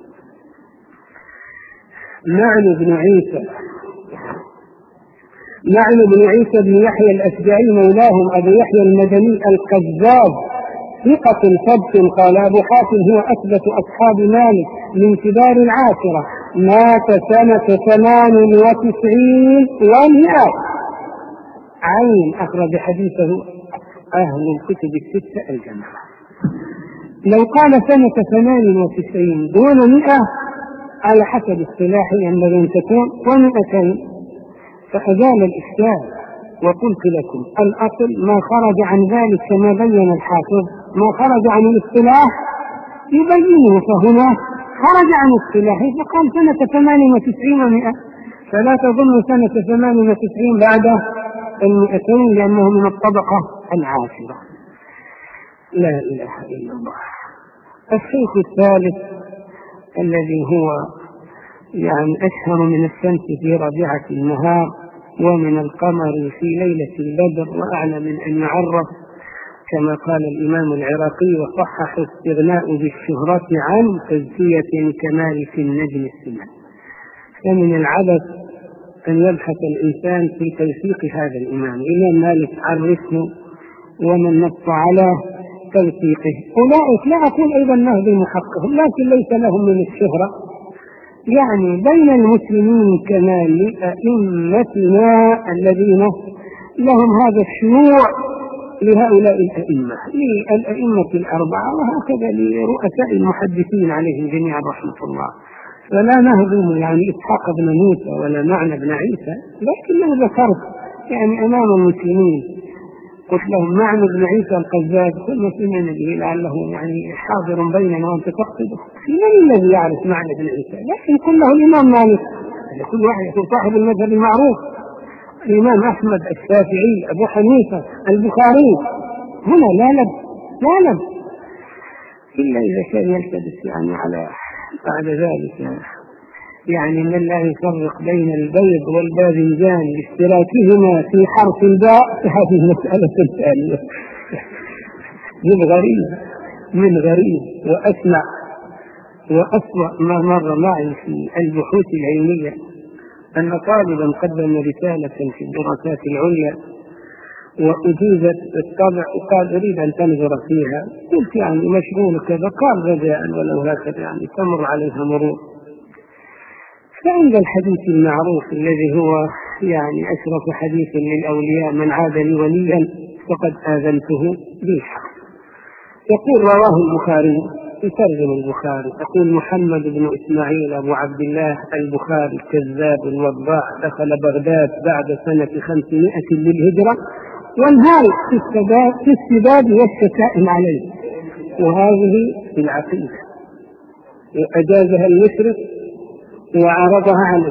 معن بن عيسى معن بن عيسى بن يحيى الأشجعي مولاهم أبو يحيى المدني القزاز، ثقة ثبت. قال أبو حاتم هو أثبت أصحاب مالك من كبار العاشرة، مات سنة ثمان وتسعين ومئة، عين، أخرج حديثه أهل الكتب الستة الجماعة. لو قال سنة ثمان وتسعين دون مئة على حسب اصطلاحه ينبغي أن تكون ومئتين، فأزال الإشكال. وقلت لكم الأصل ما خرج عن ذلك كما بين الحافظ، ما خرج عن الاصطلاح يبينه، فهنا خرج عن اصطلاحه فقال سنة ثمان وتسعين ومئة، فلا تظن سنة ثمان وتسعين بعد المئتين لأنه من الطبقة العاشرة. لا إله إلا الله. الشيخ الثالث الذي هو يعني أشهر من الشمس في ربيعة النهار ومن القمر في ليلة البدر، وأعلى من أن يعرف كما قال الإمام العراقي وصحح استغناء بالشهرة عن تزكية كمال في النجم السمان. فمن العبث أن يبحث الإنسان في توثيق هذا الإمام. الإمام مالك عرفه ومن نص على توثيقه. أولئك لا أقول أيضا نهض محقق، لكن ليس لهم من الشهرة يعني بين المسلمين كما لأئمتنا الذين لهم هذا الشيوع لهؤلاء الأئمة، للأئمة الأربعة، وهكذا لرؤساء المحدثين عليهم جميعا رحمة الله. فلا نهضم يعني إسحاق بن موسى ولا معنى بن عيسى، لكن لو ذكرت يعني أمام المسلمين قلت لهم معنى بن عيسى القزاز كل مسلم به لعله يعني حاضر بيننا وأنت تقصده، من الذي يعرف معنى بن عيسى؟ لكن كله الإمام مالك، كل واحد يكون صاحب المذهب المعروف، الإمام أحمد، الشافعي، أبو حنيفة، البخاري. هنا لا لب لا لب إلا إذا كان يلتبس يعني على بعد ذلك يعني من لا يفرق بين البيض والباذنجان لاشتراكهما في حرف الباء، هذه مسألة ثانية. من غريب من غريب وأسمع وأسوأ ما مر معي في البحوث العلمية أن طالبا قدم رسالة في الدراسات العليا وأجيزت بالطبع وقال أريد أن تنظر فيها، قلت يعني مشغول كذا، قال رجاء ولو هكذا يعني تمر عليها مرور. فعند الحديث المعروف الذي هو يعني أشرف حديث للأولياء من عاد لي وليا فقد آذنته بالحق. يقول رواه البخاري يترجم البخاري، يقول محمد بن إسماعيل أبو عبد الله البخاري كذاب الوضاع دخل بغداد بعد سنة خمسمائة للهجرة والهاي في السداد في السداد والشتائم عليه. وهذه العقيدة أجازها المشرك وعرضها عليه.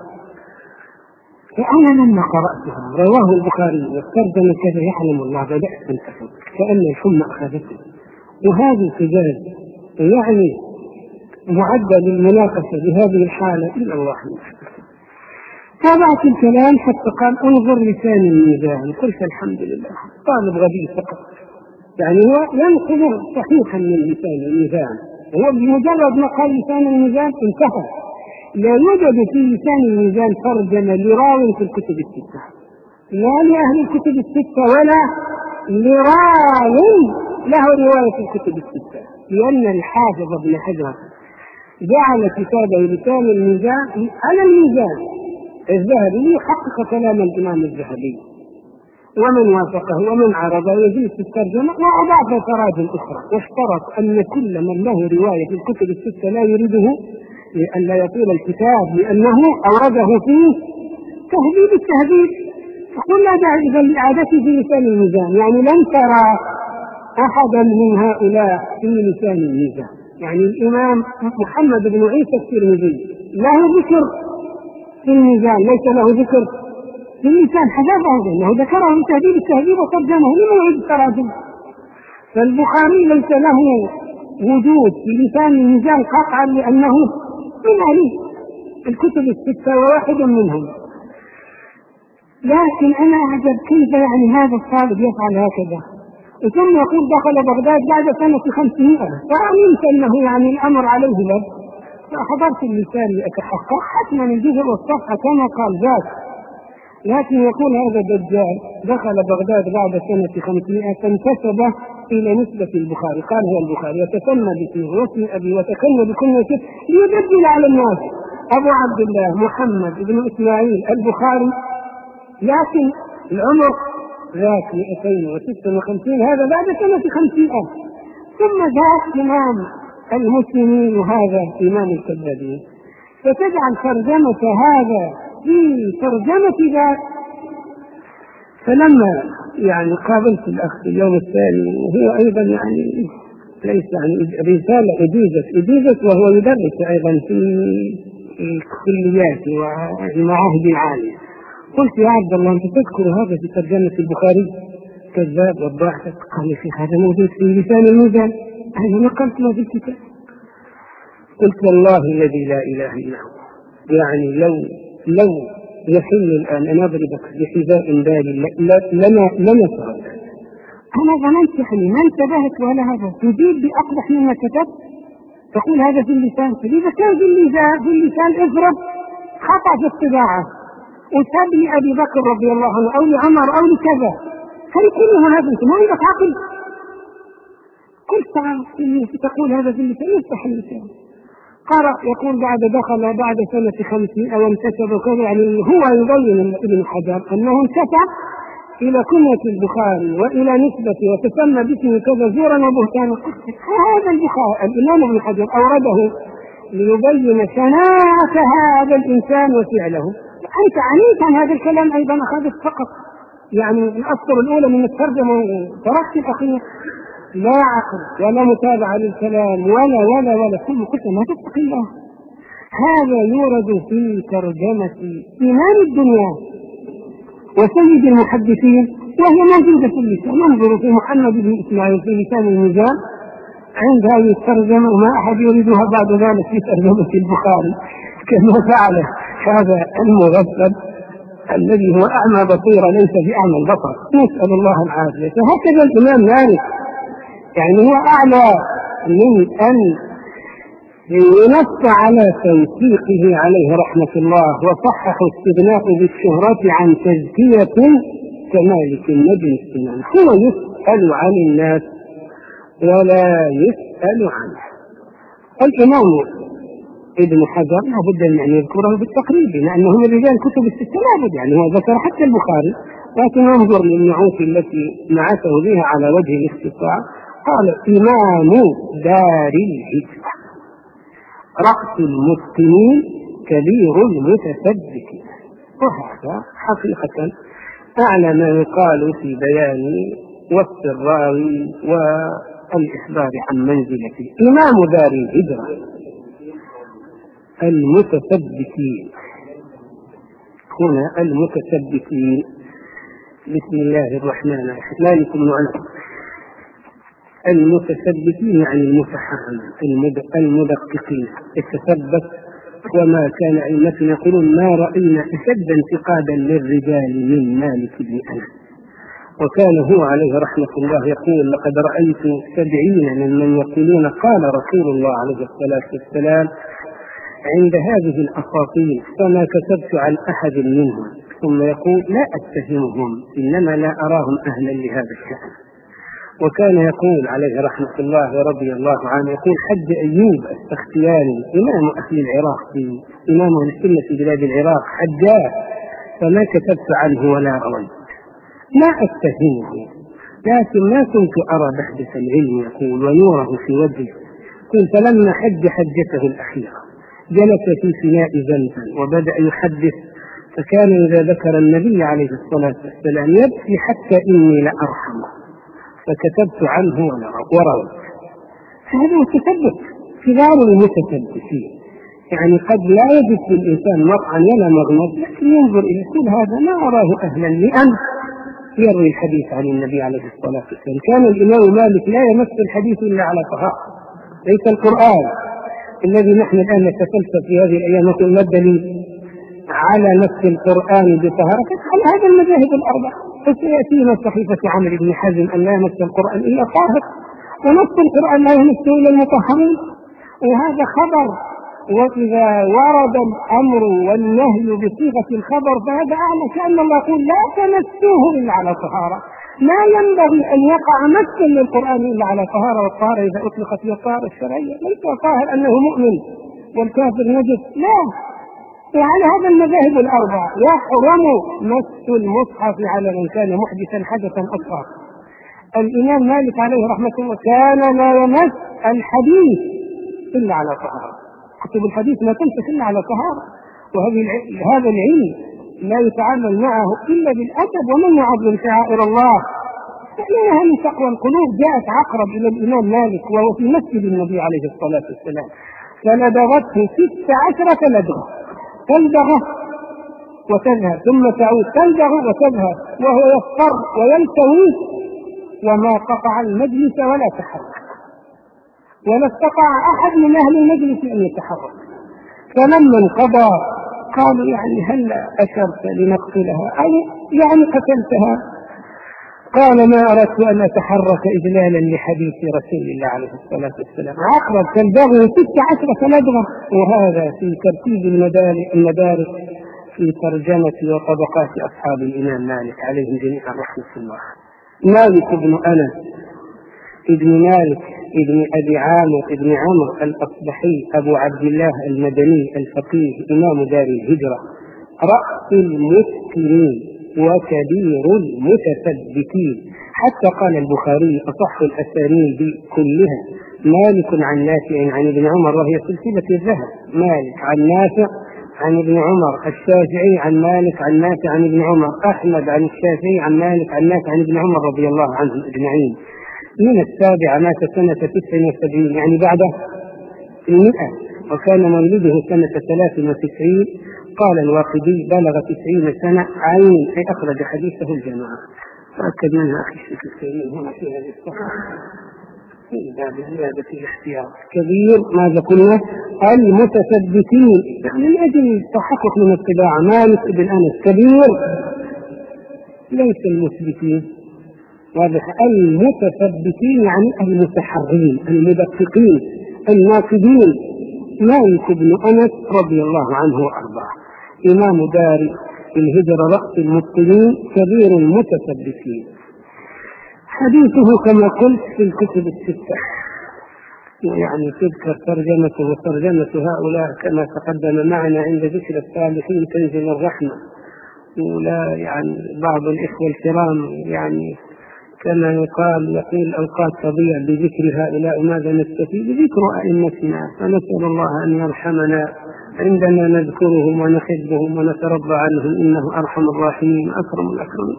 فأنا لما قرأتها رواه البخاري والترجمة كذا يعلم الله بدأت أنتفض كأن الحمى أخذته. وهذه سجاد يعني معدة للمناقشة بهذه الحالة إلى الله. تابعت الكلام حتى قال انظر لسان الميزان، قلت الحمد لله طالب غبي فقط، يعني هو ينقل صحيحا من لسان الميزان، هو بمجرد ما قال لسان الميزان انتهى. لا يوجد في لسان الميزان ترجمة لراو في الكتب الستة، لا لأهل الكتب الستة ولا لراو له رواية في الكتب الستة، لأن الحافظ ابن حجر جعل كتابه لسان الميزان على الميزان الذهبي يحقق كلام الإمام الذهبي ومن وافقه ومن عرض يزيد في الترجمة وأضاف تراجم أخرى، واشترط أن كل من له رواية في الكتب الستة لا يريده لأن لا يطول الكتاب لأنه أورده فيه تهذيب التهذيب. يقول لا داعي إذا لإعادته في لسان الميزان، يعني لن ترى أحدا من هؤلاء في لسان الميزان. يعني الإمام محمد بن عيسى الترمذي له ذكر في الميزان ليس له ذكر في اللسان، حذفه لأنه ذكره في تهذيب التهذيب وترجمه لموعد التراجم. فالبخاري ليس له وجود في لسان الميزان قطعا لأنه من أهل الكتب الستة وواحد منهم. لكن أنا أعجب كيف يعني هذا الطالب يفعل هكذا. ثم يقول دخل بغداد بعد سنة خمسمائة، فعلمت أنه يعني الأمر عليه لك، فحضرت اللسان لأتحقق حتما الجزء والصفحة كما قال ذاك. لكن يقول هذا الدجال دخل بغداد بعد سنة خمسمائة فانتسب إلى نسبة البخاري، قال هو البخاري يتسمى باسمه واسم أبي وتكن بكنيته ليدجل على الناس أبو عبد الله محمد بن إسماعيل البخاري، لكن العمر ذاك مئتين وستة وخمسين، هذا بعد سنة خمسمائة. ثم جاء إمام المسلمين وهذا إمام الكذابين، فتجعل ترجمة هذا في ترجمة ذاك. فلما يعني قابلت الأخ اليوم الثاني وهو أيضا يعني ليس يعني رسالة أجيزت أجيزت وهو يدرس أيضا في الكليات والمعاهد العالية، قلت يا عبد الله أنت تذكر هذا في ترجمة البخاري كذاب والضاحك؟ قال لي هذا موجود في لسان الميزان، أنا نقلت ما في الكتاب. قلت والله الذي لا إله إلا هو، يعني لو لو يحل الآن أن أضربك بحذاء بال لما لما صار. أنا ظننت يعني ما انتبهت ولا هذا تجيب بأقبح مما كتبت، تقول هذا في اللسان. فإذا كان في اللسان في اللسان اضرب خطأ في الطباعة وسب لأبي بكر رضي الله عنه أو لعمر أو لكذا، هل كله هذا أنت ما عندك عقل؟ قلت تقول هذا في اللسان يفتح اللسان. قرأ يقول بعد دخل بعد سنة خمسمائة وانتسب وكذا، يعني هو يبين ابن حجر أنه انتسب إلى كنية البخاري وإلى نسبته وتسمى باسمه كذا زورا وبهتانا. هذا البخاري الإمام ابن حجر أورده ليبين شناعة هذا الإنسان وفعله. أنت عنيت عن هذا الكلام أيضا، أخذت فقط يعني الأسطر الأولى من الترجمة وتركت الأخير، لا عقل ولا متابعة للكلام ولا ولا ولا ثم قلت ما تتقي الله. هذا يورد في ترجمة إمام الدنيا وسيد المحدثين وهي موجودة في اللسان. ننظر في محمد بن إسماعيل في لسان الميزان عند هذه الترجمة، وما أحد يريدها بعد ذلك في ترجمة البخاري كما فعل هذا المغفل الذي هو أعمى بصيرة ليس بأعمى البصر، نسأل الله العافية. فهكذا الإمام مالك يعني هو أعلى من أن ينص على توثيقه عليه رحمة الله وصحح استغناء بالشهرة عن تزكية كمالك النبي السنان. هو يسأل عن الناس ولا يسأل عنه. الإمام ابن حجر لا بد أن يعني يذكره بالتقريب لأنه من رجال كتب الستة، لا بد يعني هو ذكر حتى البخاري، لكن انظر للنعوت التي نعته بها على وجه الاختصار. قال إمام دار الهجرة، رأس المتقنين، كبير المتثبتين. وهذا حقيقة أعلى ما يقال في بيان وصف الراوي والإخبار عن منزلته. إمام دار الهجرة المتثبتين، هنا المتثبتين. بسم الله الرحمن الرحيم. مالك بن أنس. المتثبتين يعني المفحمين المدققين. التثبت وما كان أئمتنا يقولون ما رأينا أشد انتقادا للرجال من مالك بن أنس. وكان هو عليه رحمة الله يقول لقد رأيت سبعين ممن يقولون قال رسول الله عليه الصلاة والسلام عند هذه الأساطير فما كتبت عن أحد منهم، ثم يقول لا أتهمهم إنما لا أراهم أهلا لهذا الشأن. وكان يقول عليه رحمة الله ورضي الله عنه يقول حج أيوب السختياني إمام أهل العراق في إمام السنة في بلاد العراق حجاه فما كتبت عنه ولا رويت، لا أتهمه لكن ما كنت أرى بحدث العلم يقول ونوره في وجهه. قلت فلما حج حجته الأخيرة جلس في فناء زمزم وبدأ يحدث، فكان إذا ذكر النبي عليه الصلاة والسلام يبكي حتى إني لأرحمه، فكتبت عنه ورويت. فهذا متثبت كبار المتثبتين، يعني قد لا يجد في الإنسان مرعا ولا مغمض لكن ينظر إلى كل هذا ما أراه أهلا لأن يروي الحديث عن النبي عليه الصلاة والسلام. كان الإمام مالك لا يمس الحديث إلا على طهارة، ليس القرآن الذي نحن الآن نتفلسف في هذه الأيام نقول ما الدليل على مس القرآن بطهارة على هذا المذاهب الأربعة. فسيأتينا صحيفة عمرو بن حزم أن لا يمس القرآن إلا طاهر، ونص القرآن لا يمس إلا المطهرين، وهذا خبر. وإذا ورد الأمر والنهي بصيغة الخبر فهذا أعلى، كأن الله يقول لا تمسوه إلا على طهارة. لا ينبغي أن يقع مس للقرآن إلا على طهارة، والطهارة إذا أطلقت هي الطهارة الشرعية، ليس طاهر أنه مؤمن والكافر نجس، لا. وعلى هذا المذاهب الأربعة يحرم مس المصحف على من كان محدثا حدثا أصغر. الإمام مالك عليه رحمة الله كان لا يمس الحديث إلا على طهارة، كتب الحديث ما تمسك إلا على طهارة. وهذا العلم لا يتعامل معه إلا بالأدب، ومن يعظم شعائر الله فإنها من تقوى القلوب. جاءت عقرب إلى الإمام مالك وهو في مسجد النبي عليه الصلاة والسلام فلدغته ست عشرة لدغة، تلدغه وتذهب ثم تعود، تلدغه وتذهب، وهو يضطر ويلتوي وما قطع المجلس ولا تحرك، ولا استطاع أحد من أهل المجلس أن يتحرك. فلما انقضى قالوا يعني هل أشرت لنقتلها أو يعني قتلتها؟ قال ما أردت أن أتحرك إجلالا لحديث رسول الله عليه الصلاة والسلام. عقرب تلدغه ست عشرة لدغة، وهذا في ترتيب المدارس في ترجمة وطبقات أصحاب الإمام مالك عليهم جميعا رحمة الله. مالك بن أنس ابن مالك ابن أبي عامر ابن عمرو الأصبحي أبو عبد الله المدني الفقيه إمام دار الهجرة رأس المسلمين وكبير المتثبتين. حتى قال البخاري أصح الأسانيد كلها مالك عن نافع عن ابن عمر، وهي سلسلة الذهب. مالك عن نافع عن ابن عمر، الشافعي عن مالك عن نافع عن ابن عمر، أحمد عن الشافعي عن مالك عن نافع عن ابن عمر رضي الله عنهم أجمعين. من السابعة مات سنة تسع وسبعين يعني بعد المئة، وكان مولده سنة ثلاث وتسعين. قال الواقدي بلغ تسعين سنة عين، أي أخرج حديثه الجماعة. تأكد منها أخي الشيخ الكريم هنا في هذه الصفحة في باب زيادة الاحتياط. كبير ماذا قلنا؟ المتثبتين، يعني من أجل التحقق من الطباعة. مالك بن أنس كبير ليس المثبتين، واضح. المتثبتين يعني المتحرين المدققين الناقدين. مالك بن أنس رضي الله عنه وأرضاه إمام دار الهجرة رأس المسلمين كبير المتثبتين. حديثه كما قلت في الكتب الستة، يعني تذكر ترجمته وترجمة هؤلاء كما تقدم معنا عند ذكر الصالحين تنزل الرحمة. ولا يعني بعض الإخوة الكرام يعني كما يقال يقول أوقات تضيع بذكر هؤلاء، ماذا نستفيد؟ ذكر أئمتنا، فنسأل الله أن يرحمنا عندما نذكرهم ونحبهم ونترضى عنهم، إنه أرحم الراحمين أكرم الأكرمين.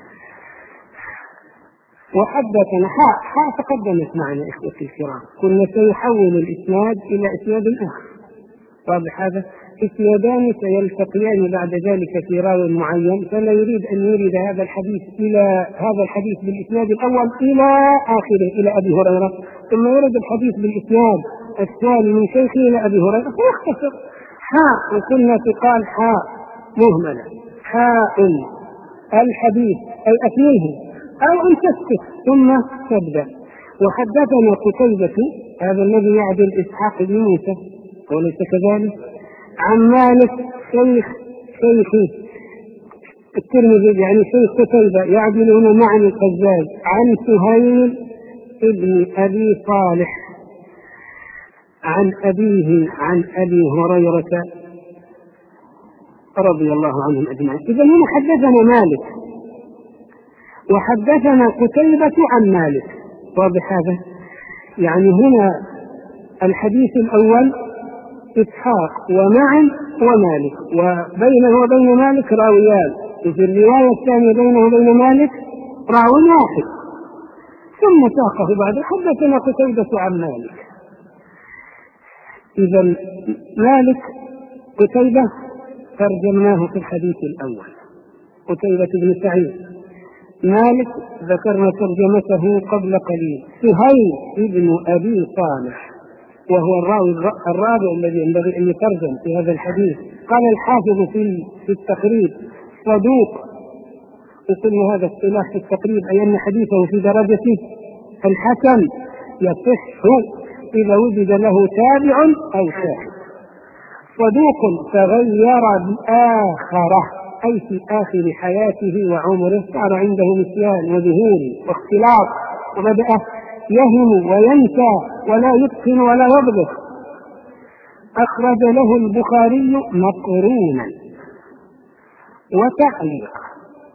وحدثنا حاء حاء تقدمت معنا إخوتي الكرام، كنا سيحول الإسناد إلى إسناد آخر، واضح هذا؟ إسنادان سيلتقيان بعد ذلك في راوي معين، فلا يريد أن يريد هذا الحديث إلى هذا الحديث بالإسناد الأول إلى آخره إلى أبي هريرة، ثم يرد الحديث بالإسناد الثاني من شيخه إلى أبي هريرة فيختصر. حاء وكنا تقال حاء مهملة، حاء الحديث أي أثنيه أو أن تسكت ثم تبدأ. وحدثنا قتيبة هذا الذي يعدل إسحاق بن موسى وليس كذلك، عن مالك شيخ شيخي الترمذي يعني شيخ قتيبة يعدلون معا القزاز، عن سهيل ابن أبي صالح عن أبيه عن أبي هريرة رضي الله عنهم أجمعين. إذا هنا حدثنا مالك وحدثنا قتيبة عن مالك، واضح هذا؟ يعني هنا الحديث الأول إسحاق ومعا ومالك، وبينه وبين مالك راويان، وفي الرواية الثانية بينه وبين مالك راوي واحد، ثم ساقه بعد حدثنا قتيبة عن مالك. إذا مالك قتيبة ترجمناه في الحديث الأول، قتيبة بن سعيد. مالك ذكرنا ترجمته قبل قليل، سهيل ابن أبي صالح وهو الراوي الرابع الذي ينبغي أن يترجم في هذا الحديث. قال الحافظ في التقريب صدوق، وقلنا هذا اصطلاح في التقريب أي أن حديثه في درجة الحسن، يصح إذا وجد له تابع أو شاهد. صدوق تغير بآخرة أي في آخر حياته وعمره، صار عنده نسيان وذهول واختلاط وبدأ يهم وينسى ولا يتقن ولا يضبط. أخرج له البخاري مقرونا وتعليقا.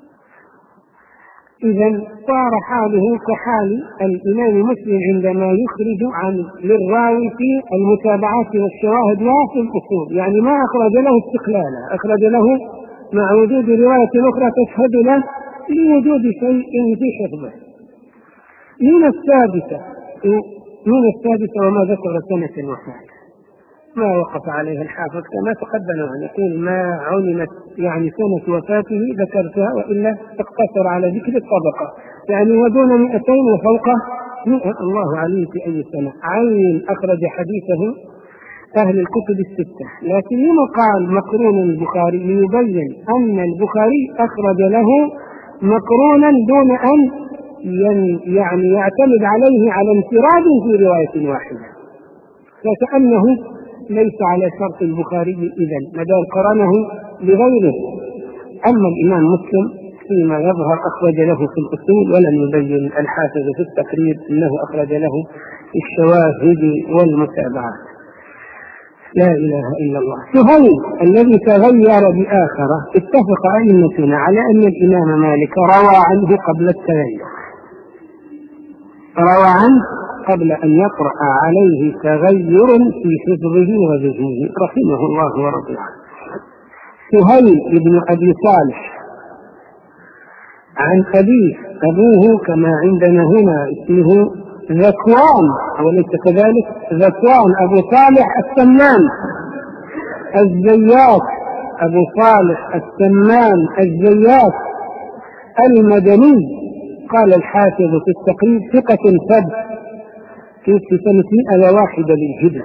إذا صار حاله كحال الإمام مسلم عندما يخرج عن للراوي في المتابعات والشواهد وفي الأصول، يعني ما أخرج له استقلالا، أخرج له مع وجود رواية أخرى تشهد له لوجود شيء في حفظه. من السادسة من السادسة وما ذكر سنة الوفاة ما وقف عليها الحافظ كما تقدم أن يقول ما علمت يعني سنة وفاته ذكرتها، وإلا اقتصر على ذكر الطبقة، يعني ودون مئتين وفوق مئة، الله عليه في أي سنة. عين أخرج حديثه أهل الكتب الستة، لكن لما قال مقرونا البخاري؟ ليبين أن البخاري أخرج له مقرونا دون أن يعني يعتمد عليه على انفراد في رواية واحدة، فكأنه ليس على شرط البخاري إذن ما دام قرنه بغيره. أما الإمام مسلم فيما يظهر أخرج له في الأصول، ولم يبين الحافظ في التقريب أنه أخرج له في الشواهد والمتابعات. لا إله إلا الله. سهيل الذي تغير بآخرة، اتفق أئمتنا على أن الإمام مالك روى عنه قبل التغير، روى عنه قبل أن يقرأ عليه تغير في حفظه وذهنه رحمه الله ورضي عنه. سهيل بن أبي صالح عن أبيه، أبوه كما عندنا هنا اسمه ذكوان وليس كذلك، ذكوان أبو صالح السمان الزيات، أبو صالح السمان الزيات المدني. قال الحافظ في التقريب ثقة ثبت في سنة مئة وواحدة للهجرة،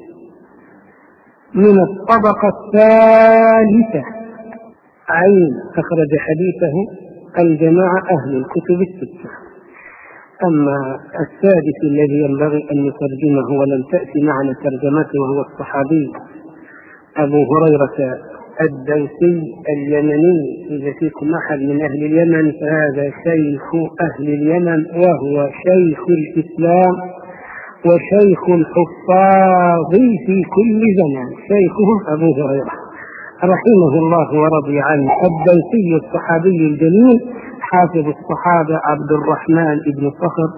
من الطبقة الثالثة. عين أخرج حديثه الجماعة أهل الكتب الستة. أما السادس الذي ينبغي أن نترجمه ولم تأتي معنا ترجمته وهو الصحابي أبو هريرة الدوسي اليمني. إذا فيكم أحد من أهل اليمن فهذا شيخ أهل اليمن، وهو شيخ الإسلام وشيخ الحفاظ في كل زمان، شيخهم أبو هريرة رحمه الله ورضي عنه، الدوسي الصحابي الجليل حافظ الصحابة عبد الرحمن بن صخر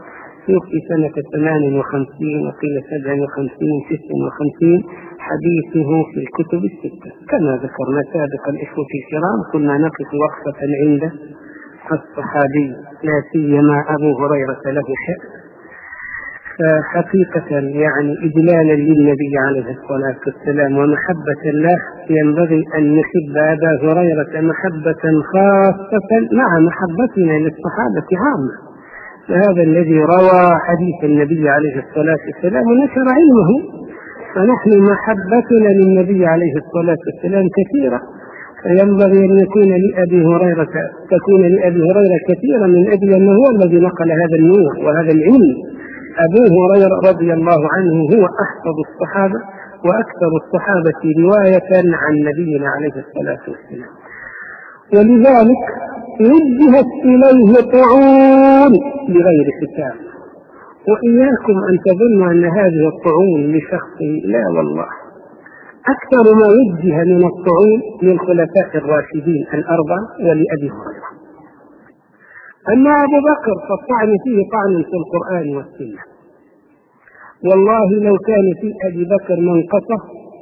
توفي سنة ثمان وخمسين وقيل سبع وخمسين ست وخمسين. حديثه في الكتب الستة كما ذكرنا سابقا. الإخوة الكرام كنا نقف وقفة عند الصحابي لا سيما أبو هريرة له شأن، فحقيقة يعني إجلالا للنبي عليه الصلاة والسلام ومحبة له ينبغي أن نحب أبا هريرة محبة خاصة مع محبتنا للصحابة عامة. فهذا الذي روى حديث النبي عليه الصلاة والسلام ونشر علمه، فنحن محبتنا للنبي عليه الصلاة والسلام كثيرة، فينبغي أن يكون لأبي هريرة تكون لأبي هريرة كثيرا من أجل أنه هو الذي نقل هذا النور وهذا العلم. أبو هريرة رضي الله عنه هو أحفظ الصحابة وأكثر الصحابة رواية عن نبينا عليه الصلاة والسلام، ولذلك وجهت إليه طعون بغير حساب. وإياكم أن تظنوا أن هذه الطعون لشخص، لا والله، أكثر ما وجه من الطعون للخلفاء الراشدين الأربعة ولأبي هريرة. أما أبو بكر فالطعن فيه طعن في القرآن والسنة، والله لو كان في أبي بكر منقصة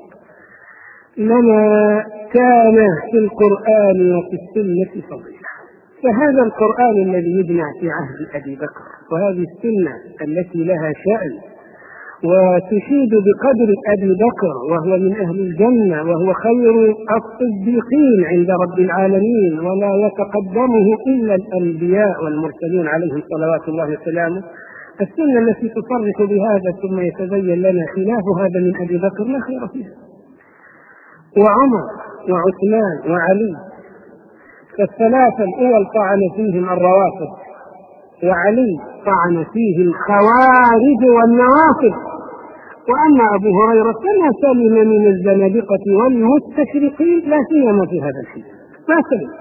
لما كان في القرآن وفي السنة فضيلة. فهذا القرآن الذي يجمع في عهد أبي بكر وهذه السنة التي لها شأن وتشيد بقدر أبي بكر وهو من أهل الجنة وهو خير الصديقين عند رب العالمين ولا يتقدمه إلا الأنبياء والمرسلين عليهم صلوات الله وسلامه. السنة التي تصرح بهذا ثم يتبين لنا خلاف هذا من أبي بكر لا خير فيها. وعمر وعثمان وعلي فالثلاثة الأول طعن فيهم الروافض، وعلي طعن فيه الخوارج والنواصب. وأما أبو هريرة فما سلم من الزنادقة والمستشرقين لا سيما في هذا الشيء، ما سلم،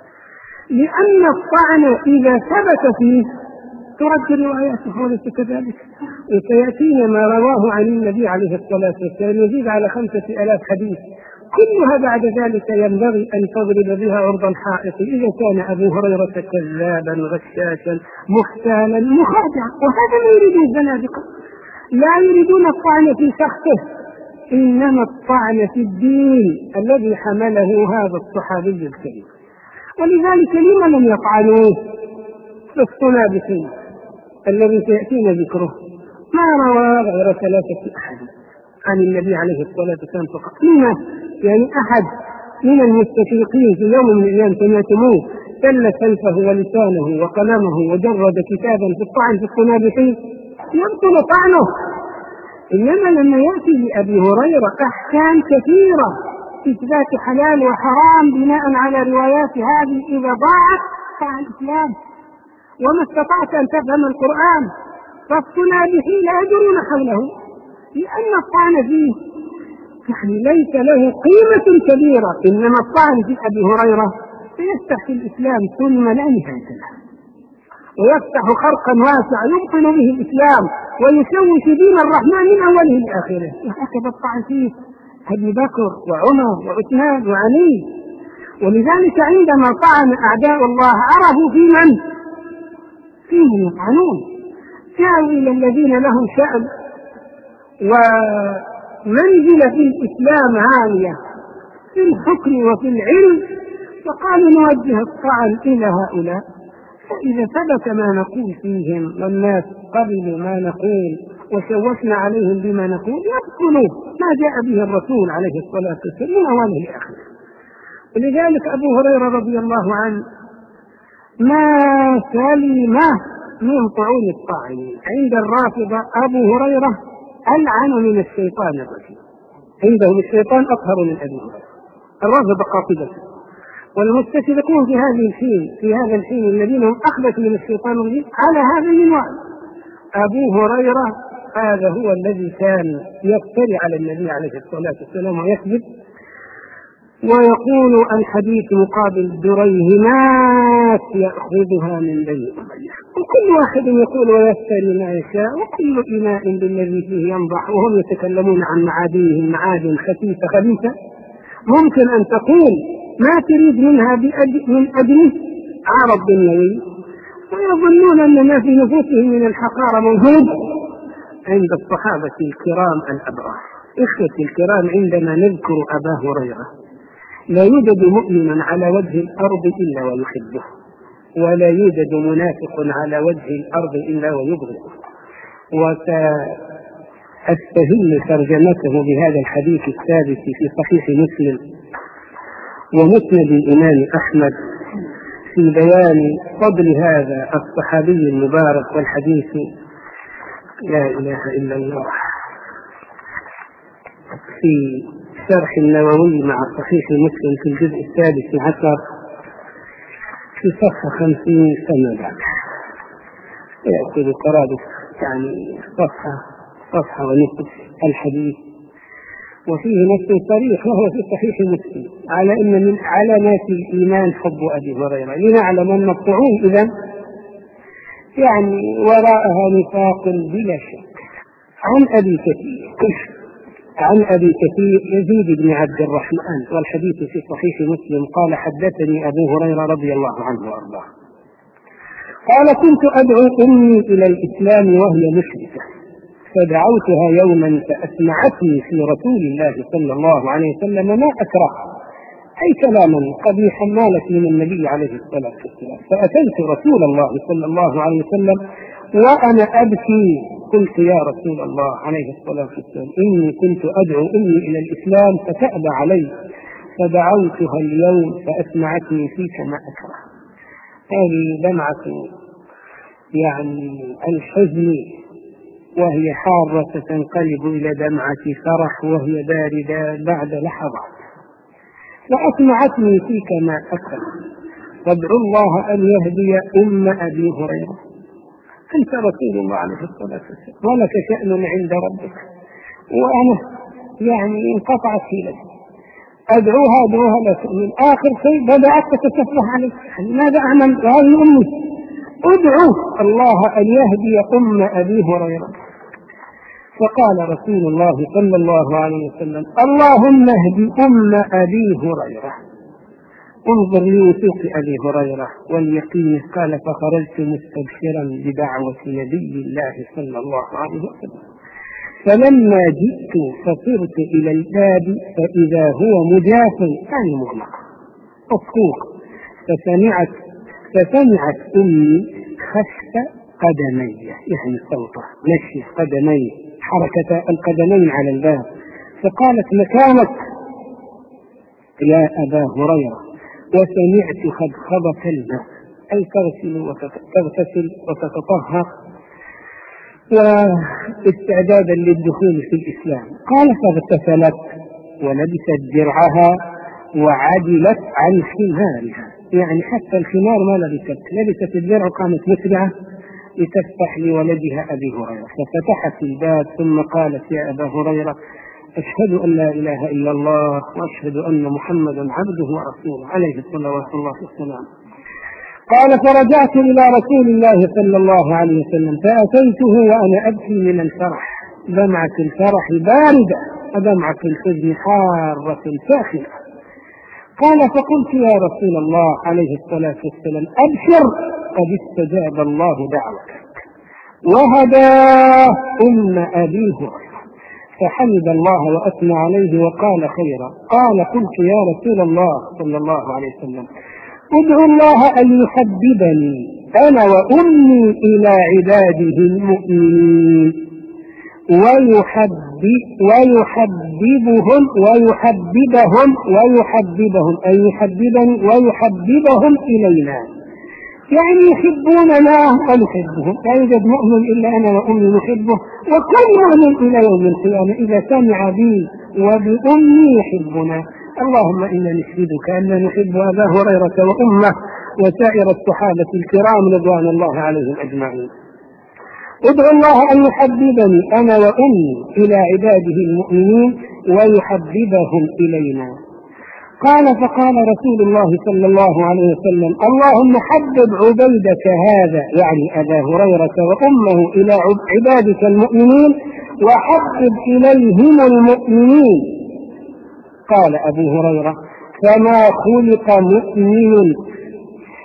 لأن الطعن إذا ثبت فيه ترد رواياته وليس كذلك. وسيأتينا ما رواه عن النبي عليه الصلاة والسلام يزيد على خمسة آلاف حديث، كلها بعد ذلك ينبغي أن تضرب بها عرض الحائط إذا كان أبو هريرة كذابا غشاشا مختالا مخادعا. وهذا ما يريد الزنادقة، لا يريدون الطعن في شخصه إنما الطعن في الدين الذي حمله هذا الصحابي الكريم. ولذلك لما لم يطعنوه في الصنابحين الذي سيأتينا ذكره؟ ما روى غير ثلاثة أحد عن النبي عليه الصلاة والسلام فقط. لما؟ يعني أحد من المستشرقين في يوم من الأيام سمعتموه سل سيفه ولسانه وقلمه وجرد كتابا في الطعن في الصنابحين يبطل طعنه. إنما لما يأتي لأبي هريرة أحكام كثيرة في إثبات حلال وحرام بناء على روايات هذه إذا ضاعت ضاع الإسلام وما استطعت أن تفهم القرآن، فالصنابحين لا يدرون حوله لأن الطعن فيه يعني ليس له قيمة كبيرة. إنما الطعن في أبي هريرة سيفتح في الإسلام ثم لا نهاية له، ويفتح خرقا واسعا يبطل به الإسلام ويشوش دين الرحمن من أوله لآخره. وهكذا الطعن فيه أبي بكر وعمر وعثمان وعلي. ولذلك عندما طعن أعداء الله عرفوا في من فيهم يطعنون، جاءوا إلى الذين لهم شأن ومنزلة في الإسلام عالية في الحكم وفي العلم، فقالوا نوجه الطعن إلى هؤلاء، فإذا ثبت ما نقول فيهم والناس قبلوا ما نقول وشوشنا عليهم بما نقول يدخلوا ما جاء به الرسول عليه الصلاة والسلام من أوله لآخره. ولذلك أبو هريرة رضي الله عنه ما سلم من طعون الطاعنين. عند الرافضة أبو هريرة ألعن من الشيطان الرجيم، عندهم الشيطان أطهر من أبي هريرة. الرافضة قاطبة، والمستشرقون في هذه الحين في هذا الحين الذين هم أخبث من الشيطان الرجيم على هذا المنوال. أبو هريرة هذا هو الذي كان يفتري على النبي عليه الصلاة والسلام ويكذب ويقول الحديث مقابل دريهمات يأخذها من بني أمية، وكل واحد يقول ويفتري ما يشاء وكل إناء بالذي فيه ينضح، وهم يتكلمون عن معادنهم معادن خفيفة خبيثة ممكن أن تقول ما تريد منها من أجله عرض بالنبي، ويظنون أن ما في نفوسهم من الحقارة موجود عند الصحابة الكرام الأبرار. إخوتي الكرام، عندما نذكر أبا هريرة لا يوجد مؤمن على وجه الأرض إلا ويحبه، ولا يوجد منافق على وجه الأرض إلا ويبغضه. وسأستهل ترجمته بهذا الحديث الثابت في صحيح مسلم ومسند الإمام أحمد في بيان فضل هذا الصحابي المبارك. والحديث لا إله إلا الله في شرح النووي مع صحيح مسلم في الجزء السادس عشر في صفحة خمسين سنة بعد، يأتي بقرابة يعني صفحة صفحة ونصف الحديث، وفيه نص صريح وهو في صحيح مسلم على أن من علامات الإيمان حب أبي هريرة، لنعلم أن الطعون إذن يعني وراءها نفاق بلا شك. عن أبي كثير عن أبي كثير يزيد بن عبد الرحمن، والحديث في صحيح مسلم، قال حدثني أبو هريرة رضي الله عنه وأرضاه قال كنت أدعو أمي إلى الإسلام وهي مشركة، فدعوتها يوما فأسمعتني في رسول الله صلى الله عليه وسلم ما أكره، أي كلاما قد حمالت من النبي عليه الصلاة والسلام، فأتيت رسول الله صلى الله عليه وسلم وأنا أبكي، قلت يا رسول الله عليه الصلاة والسلام إني كنت أدعو أمي إلى الإسلام فتأبى علي، فدعوتها اليوم فأسمعتني فيك ما أكره. هذه دمعة يعني الحزن وهي حارة تنقلب إلى دمعة فرح وهي باردة بعد لحظات، فأسمعتني فيك ما أكره، وادعو الله أن يهدي أم أبي هريرة، أنت رسول الله عليه الصلاة والسلام ولك شأن عند ربك، وأنا يعني انقطعت حيلتي، أدعوها أدعوها لا تؤمن. آخر شيء بدأت تتسفه عليك، ماذا أعمل؟ هذه أمي، ادعو الله أن يهدي أم أبي هريرة. فقال رسول الله صلى الله عليه وسلم اللهم اهد أم أبي هريرة. انظر لوثوق أبي هريرة واليقين، قال فخرجت مستبشرا بدعوة نبي الله صلى الله عليه وسلم، فلما جئت فصرت إلى الباب فإذا هو مجاف يعني مغلق مفتوح، فسمعت فسمعت أمي خشف قدمي يعني صوته مشي قدمي حركة القدمين على الباب، فقالت مكانك يا أبا هريرة، وسمعت خضخضة الماء أي تغتسل وتتطهر واستعدادا للدخول في الإسلام. قال فاغتسلت ولبست درعها وعدلت عن خمارها، يعني حتى الخمار ما لبست، لبست الدرع وقامت مسرعة لتفتح لولدها أبي هريرة، ففتحت الباب ثم قالت يا أبا هريرة أشهد أن لا إله إلا الله وأشهد أن محمدا عبده ورسوله عليه الصلاة والسلام. قال فرجعت إلى رسول الله صلى الله عليه وسلم فأتيته وأنا أبكي من الفرح، دمعة الفرح باردة ودمعة الحزن حارة ساخنة. قال فقلت يا رسول الله عليه الصلاة والسلام أبشر قد استجاب الله دعوتك وهداه أم أبي هريرة، فحمد الله وأثنى عليه وقال خيرا. قال قلت يا رسول الله صلى الله عليه وسلم ادعو الله أن يحببني أنا وأمي إلى عباده المؤمنين ويحبب ويحببهم ويحببهم ويحببهم أن يحببني ويحببهم إلينا، يعني يحبوننا ونحبهم، لا يوجد مؤمن إلا أنا وأمي نحبه، وكل مؤمن إلى يوم القيامة إذا سمع بي وبأمي يحبنا. اللهم إنا نشهدك أننا نحب أبا هريرة وأمه وسائر الصحابة الكرام رضوان الله عليهم أجمعين. ادعو الله أن يحببني أنا وأمي إلى عباده المؤمنين ويحببهم إلينا. قال فقال رسول الله صلى الله عليه وسلم اللهم حبب عبيدك هذا يعني أبا هريرة وأمه إلى عبادك المؤمنين وحبب إليهم المؤمنين. قال أبو هريرة فما خلق مؤمن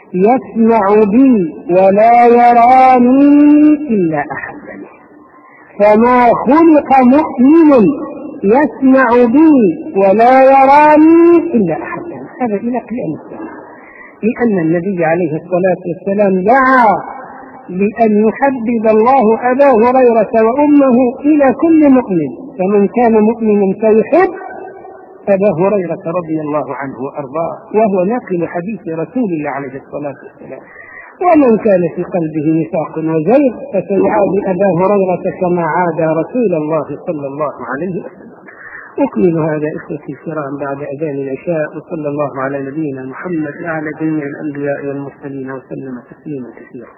يسمع بي ولا يراني إلا أحبني. فما خلق مؤمن يسمع بي ولا يراني إلا أحبني. هذا إلى قيام الساعة، لأن النبي عليه الصلاة والسلام دعا بأن يحبب الله أبا هريرة وأمه إلى كل مؤمن، فمن كان مؤمنا فيحب أبا هريرة رضي الله عنه وأرضاه، وهو ناقل حديث رسول الله عليه الصلاة والسلام. ومن كان في قلبه نفاق وزيغ فسيعادي أبا هريرة كما عادى رسول الله صلى الله عليه وسلم. أكمل هذا إخوتي الكرام بعد أذان العشاء، وصلى الله على نبينا محمد وعلى جميع الأنبياء والمرسلين وسلم تسليما كثيرا.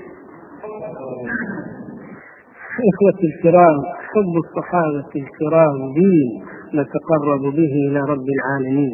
إخوتي الكرام، حب الصحابة الكرام دين نتقرب به إلى رب العالمين،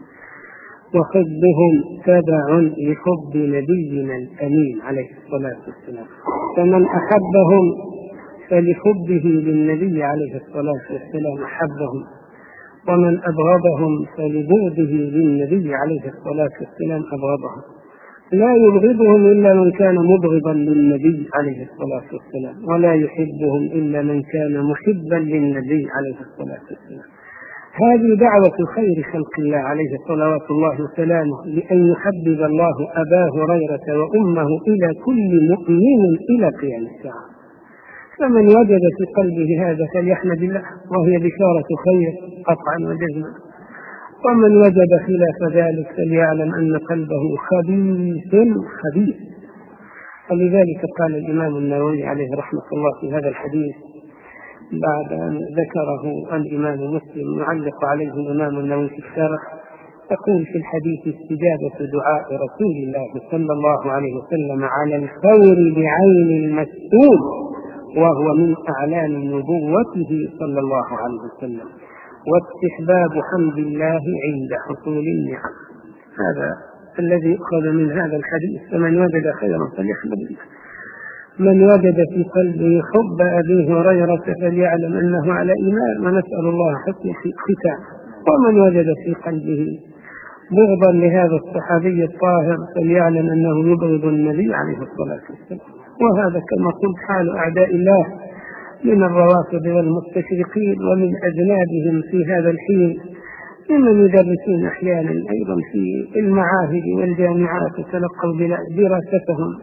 وحبهم تبع لحب نبينا الأمين عليه الصلاة والسلام. فمن أحبهم فلحبه للنبي عليه الصلاة والسلام أحبهم، ومن أبغضهم فلبغضه للنبي عليه الصلاة والسلام أبغضهم. لا يبغضهم إلا من كان مبغضا للنبي عليه الصلاة والسلام، ولا يحبهم إلا من كان محبا للنبي عليه الصلاة والسلام. هذه دعوة خير خلق الله عليه صلوات الله وسلامه، لأن يحبب الله أبا هريرة وأمه إلى كل مؤمن إلى قيام الساعة. فمن وجد في قلبه هذا فليحمد الله، وهي بشارة خير قطعا وجزما. ومن وجد خلاف ذلك فليعلم أن قلبه خبيث خبيث. ولذلك قال الإمام النووي عليه رحمة الله في هذا الحديث بعد أن ذكره الإمام مسلم يعلق عليه الإمام النووي في الشرح، تقول في الحديث: استجابة دعاء رسول الله صلى الله عليه وسلم على الفور بعين المسؤول، وهو من أعلام نبوته صلى الله عليه وسلم، واستحباب حمد الله عند حصول النعم. هذا الذي يؤخذ من هذا الحديث. فمن وجد خيرا فليحمد الله. من وجد في قلبه حب أبي هريرة فليعلم أنه على إيمان، ونسأل الله حسن الختام. ومن وجد في قلبه بغضا لهذا الصحابي الطاهر فليعلم أنه يبغض النبي عليه الصلاة والسلام. وهذا كما قلت حال أعداء الله من الروافض والمستشرقين ومن أجنابهم في هذا الحين، ممن يدرسون أحيانا أيضا في المعاهد والجامعات وتلقوا دراستهم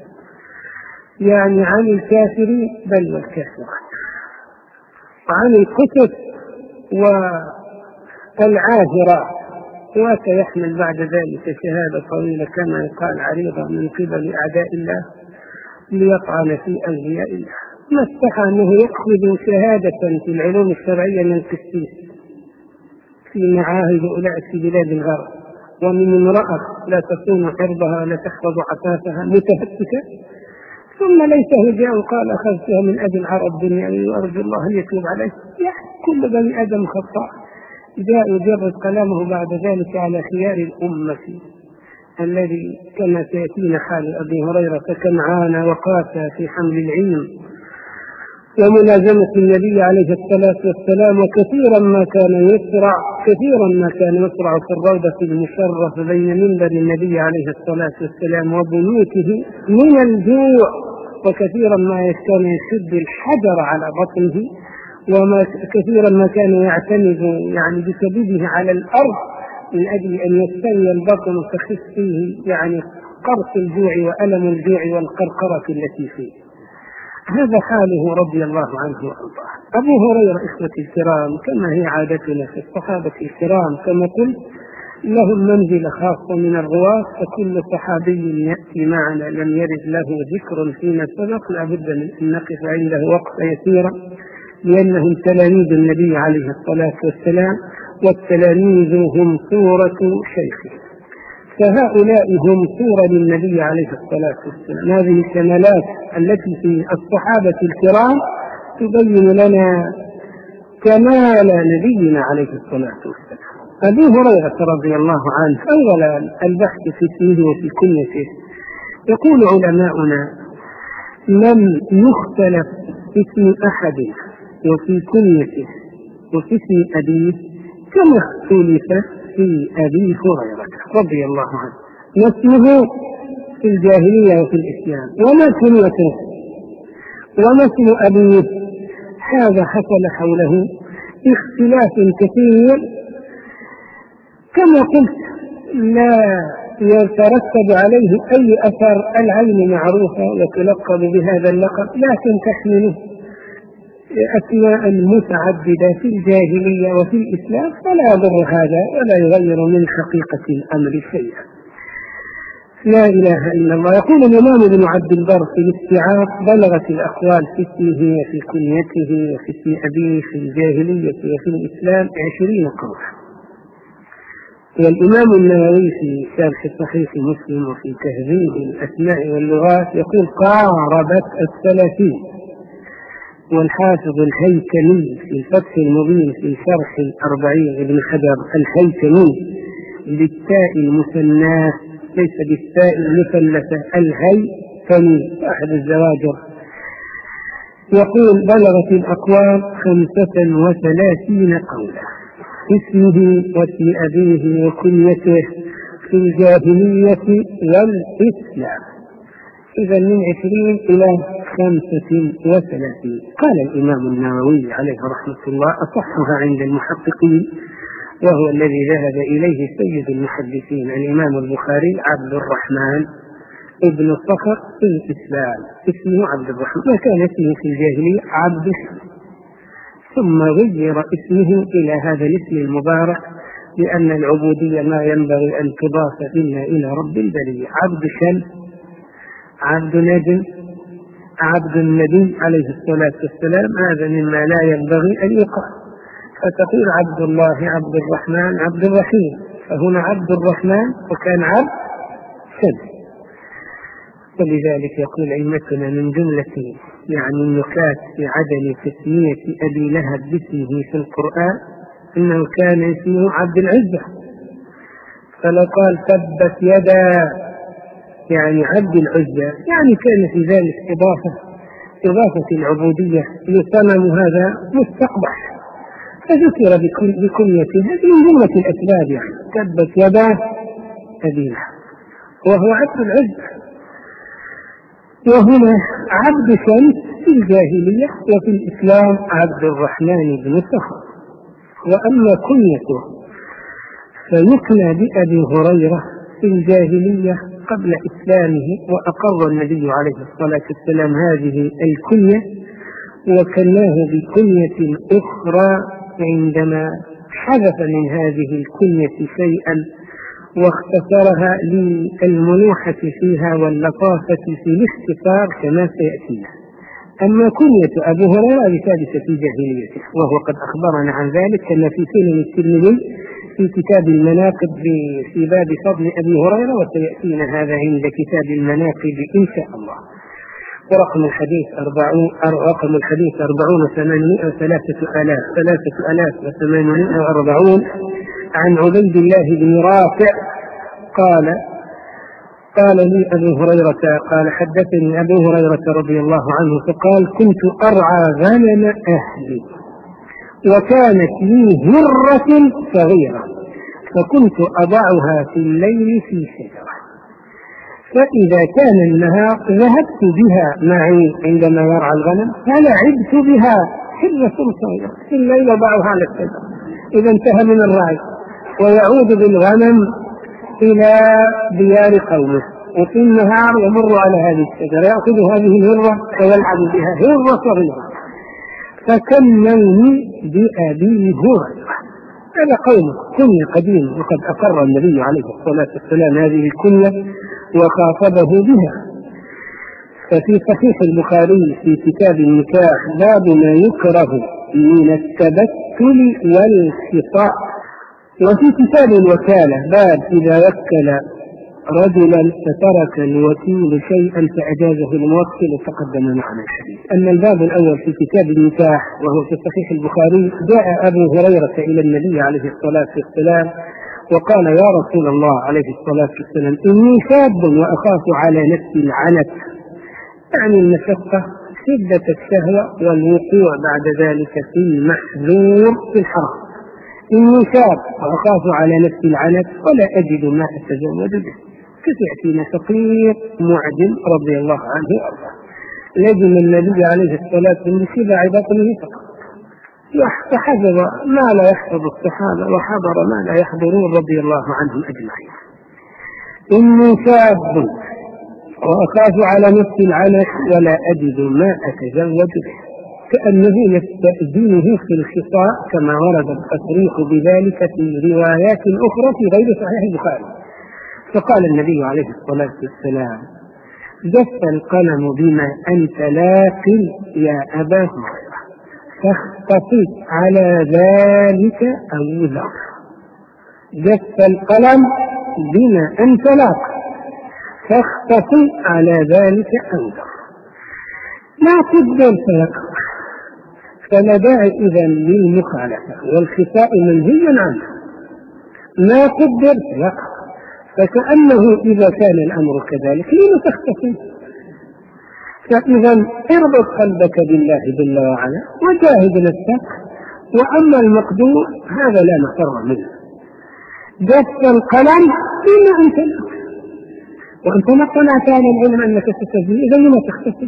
يعني عن الكافرين بل والكافرات، عن الكتب والعاهرات، وسيحمل بعد ذلك شهادة طويلة كما يقال عريضة من قبل أعداء الله ليطعن في أولياء الله. ما استحى أنه يأخذ شهادة في العلوم الشرعية من قسيس في معاهد أولئك في بلاد الغرب، ومن امرأة لا تصون حربها ولا تحفظ عفافها متهتكة، ثم ليته جاء وقال أخذتها من أجل عرض دنيوي وأرجو الله أن يتوب عليه. يعني كل بني آدم خطاء. جاء يجرد كلامه بعد ذلك على خيار الأمة الذي كما سيأتينا حال أبي هريرة كم عانى وقاسى في حمل العلم وملازمة النبي عليه الصلاة والسلام، وكثيرا ما كان يسرع كثيرا ما كان يسرع في الروضة المشرفة بين منبر النبي عليه الصلاة والسلام وبيوته من الجوع، وكثيرا ما كان يشد الحجر على بطنه، وكثيرا ما كان يعتمد يعني بكبده على الأرض من أجل أن يستوي البطن وتخف فيه يعني قرص الجوع وألم الجوع والقرقرة التي فيه. هذا حاله رضي الله عنه وأرضاه. أبو هريرة إخوتي الكرام كما هي عادتنا في الصحابة الكرام كما قلت لهم منزلة خاصة من الرواة، فكل صحابي يأتي معنا لم يرد له ذكر فيما سبق لابد من أن نقف عنده وقفة يسيرة، لأنهم تلاميذ النبي عليه الصلاة والسلام، والتلاميذ هم صورة شيخه، فهؤلاء هم صورة للنبي عليه الصلاة والسلام. هذه الكمالات التي في الصحابة الكرام تبين لنا كمال نبينا عليه الصلاة والسلام. أبي هريرة رضي الله عنه أولا البحث في اسمه وفي كنيته. يقول علماؤنا: لم يختلف اسم أحد وفي كنيته وفي اسم أبيه كما اختلف في أبي هريرة رضي الله عنه. اسمه في الجاهلية وفي الإسلام، وما كنيته وما اسم أبيه. هذا حصل حوله اختلاف كثير. كما قلت لا يترتب عليه أي أثر، العين معروفة وتلقب بهذا اللقب، لكن تحمله أسماء متعددة في الجاهلية وفي الإسلام، فلا يضر هذا ولا يغير من حقيقة الأمر شيئا. لا إله إلا الله. يقول الإمام ابن عبد البر في الاستيعاب: بلغت الأقوال في اسمه وفي كنيته وفي اسم أبيه في الجاهلية وفي الإسلام عشرين قولا. والإمام النووي في شرح صحيح مسلم وفي تهذيب الأسماء واللغات يقول: قاربت الثلاثين. والحافظ الهيثمي في الفتح المبين في شرح الأربعين ابن حجر الهيثمي بالتاء المثناه ليس بالتاء المثلثة، الهيثمي أحد الزواجر، يقول: بلغت الأقوال خمسة وثلاثين قولا اسمه واسم أبيه وكنيته في الجاهلية والإسلام. إذا من عشرين إلى خمسة وثلاثين. قال الإمام النووي عليه رحمة الله: أصحها عند المحققين، وهو الذي ذهب إليه سيد المحدثين الإمام البخاري عبد الرحمن ابن الصخر في الإسلام، اسمه عبد الرحمن، وكان اسمه في الجاهلية عبد الشمس، ثم غير اسمه إلى هذا الاسم المبارك، لأن العبودية ما ينبغي أن تضاف إلا إلى رب البرية. عبد شمس، عبد نجم، عبد النبي عليه الصلاة والسلام، هذا مما لا ينبغي أن يقال. فتقول عبد الله، عبد الرحمن، عبد الرحيم، فهنا عبد الرحمن وكان عبد شمس. ولذلك يقول أئمتنا من جملة يعني النكات في عدم تسمية أبي لهب باسمه في القرآن إنه كان اسمه عبد العزة، فلو قال تبت يدا يعني عبد العزة يعني كان في ذلك إضافة إضافة العبودية لصنم هذا مستقبح، فذكر بكنيته. هذه من جملة الأسباب، يعني تبت يدا أبي لهب وهو عبد العزة. وهنا عبد شمس في الجاهلية، وفي الإسلام عبد الرحمن بن صخر. وأما كنيته فيكنى بأبي هريرة في الجاهلية قبل إسلامه، وأقر النبي عليه الصلاة والسلام هذه الكنية وكناه بكنية أخرى عندما حذف من هذه الكنية شيئا واختصرها للملوحة فيها واللطافة في الاختصار كما سيأتينا. أما كنية أبي هريرة ثابتة في جاهليته، وهو قد أخبرنا عن ذلك كما في سنن الترمذي في كتاب المناقب في باب فضل أبي هريرة، وسيأتينا هذا عند كتاب المناقب إن شاء الله. ورقم الحديث أربعون رقم الحديث أربعون ثمانمائة وثلاثة آلاف ثلاثة آلاف وثمانمائة وأربعون عن عبيد الله بن رافع قال: قال لي أبو هريرة قال حدثني أبو هريرة رضي الله عنه فقال: كنت أرعى غنم أهلي وكانت لي هرة صغيرة فكنت أضعها في الليل في شجرة، فإذا كان النهار ذهبت بها معي عندما يرعى الغنم فلعبت بها هرة صغيرة، في الليل أضعها على الشجرة. إذا انتهى من الرعي ويعود بالغنم إلى ديار قومه، وفي النهار يمر على هذه الشجرة يأخذ هذه الهرة ويلعب بها، هرة صغيرة، فكنوني بأبي هريرة. هذا قوله كنية قديم، وقد أقر النبي عليه الصلاة والسلام هذه الكنية وخاطبه بها. ففي صحيح البخاري في كتاب النكاح باب ما يكره من التبتل والخطاء، وفي كتاب الوكالة باب إذا وكل رجلا فترك الوكيل شيئا فأجازه الموكل، تقدم معنا الحديث. أما الباب الأول في كتاب النكاح وهو في صحيح البخاري، جاء أبو هريرة إلى النبي عليه الصلاة والسلام وقال: يا رسول الله عليه الصلاة والسلام إني شاب وأخاف على نفسي العنت، يعني المشقة شدة الشهوة والوقوع بعد ذلك في المحذور في الحرام. إني شاب وأخاف على نفسي العنت ولا أجد ما أتزوج به. كسيأتينا فقير معدم رضي الله عنه وأرضاه لزم النبي عليه الصلاة والسلام بسبع بطنه فقط، فحفظ ما لا يحفظ الصحابة وحضر ما لا يحضرون رضي الله عنهم أجمعين. إني شاب وأخاف على نفسي العنت ولا أجد ما أتزوج به، كأنه يستأذنه في الخطاء كما ورد التصريح بذلك في روايات أخرى في غير صحيح البخاري. فقال النبي عليه الصلاة والسلام: جف القلم بما أنت لاق يا أبا هريرة، فاختطف على ذلك أو ذر. جف القلم بما أنت لاق فاختطف على ذلك أو ذر. لا تقدر فيقع، فلا داعي إذن للمخالفة والخفاء منهي عنه. ما قدر فيقع، فكأنه إذا كان الأمر كذلك لما تختفي؟ فإذا اربط قلبك بالله جل وعلا وجاهد نفسك، وأما المقدور هذا لا مفر منه. جف القلم بما أنت لاق، وأنت ما اطلعت على العلم أنك ستزيد، إذا لما تختفي؟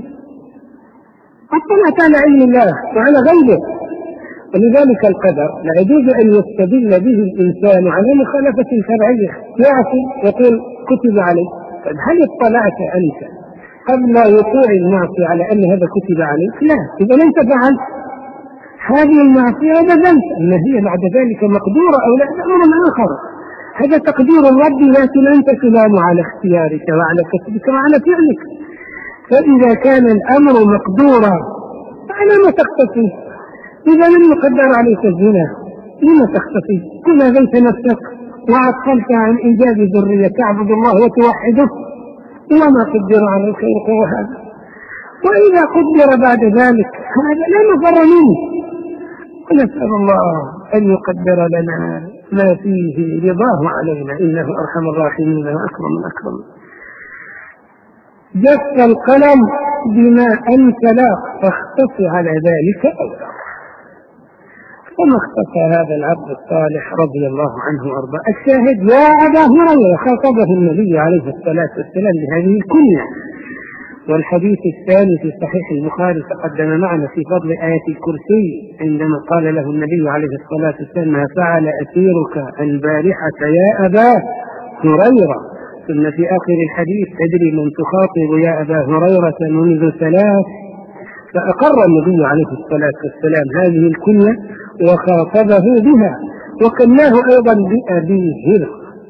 اطلعت على علم الله وعلى غيره. ولذلك القدر لا يجوز أن يستدل به الإنسان على مخالفة شرعية، يعفو يقول كتب عليه. طيب هل اطلعت أنت قبل وقوع المعصية على أن هذا كتب عليك؟ لا. إذا أنت فعلت هذه المعصية بذلت أن هي بعد ذلك مقدورة أو لا، أمر آخر. هذا تقدير الرب، لكن أنت تلام على اختيارك وعلى كسبك وعلى فعلك. فإذا كان الأمر مقدورا فعلى ما تختفي؟ إذا لم يقدر عليك الزنا لما تختفي؟ كل أذيت نفسك وعطلت عن إيجاد ذرية تعبد الله وتوحده، وما قدر على الخير هو هذا. وإذا قدر بعد ذلك هذا لا مفر منه. ونسأل الله أن يقدر لنا ما فيه رضاه علينا، إنه أرحم الراحمين وأكرم الأكرم. جف القلم بما أنت لاق فاختص على ذلك أولا. وما اختص هذا العبد الصالح رضي الله عنه وارضاه. الشاهد: يا أبا هريرة، خاطبه النبي عليه الصلاة والسلام بهذه الكنية. والحديث الثاني في صحيح البخاري تقدم معنا في فضل آية الكرسي، عندما قال له النبي عليه الصلاة والسلام: ما فعل أسيرك البارحة يا أبا هريرة. ثم في آخر الحديث: تدري من تخاطب يا أبا هريرة منذ ثلاث. فأقر النبي عليه الصلاة والسلام هذه الكنية وخاطبه بها، وكناه أيضا بأبي هريرة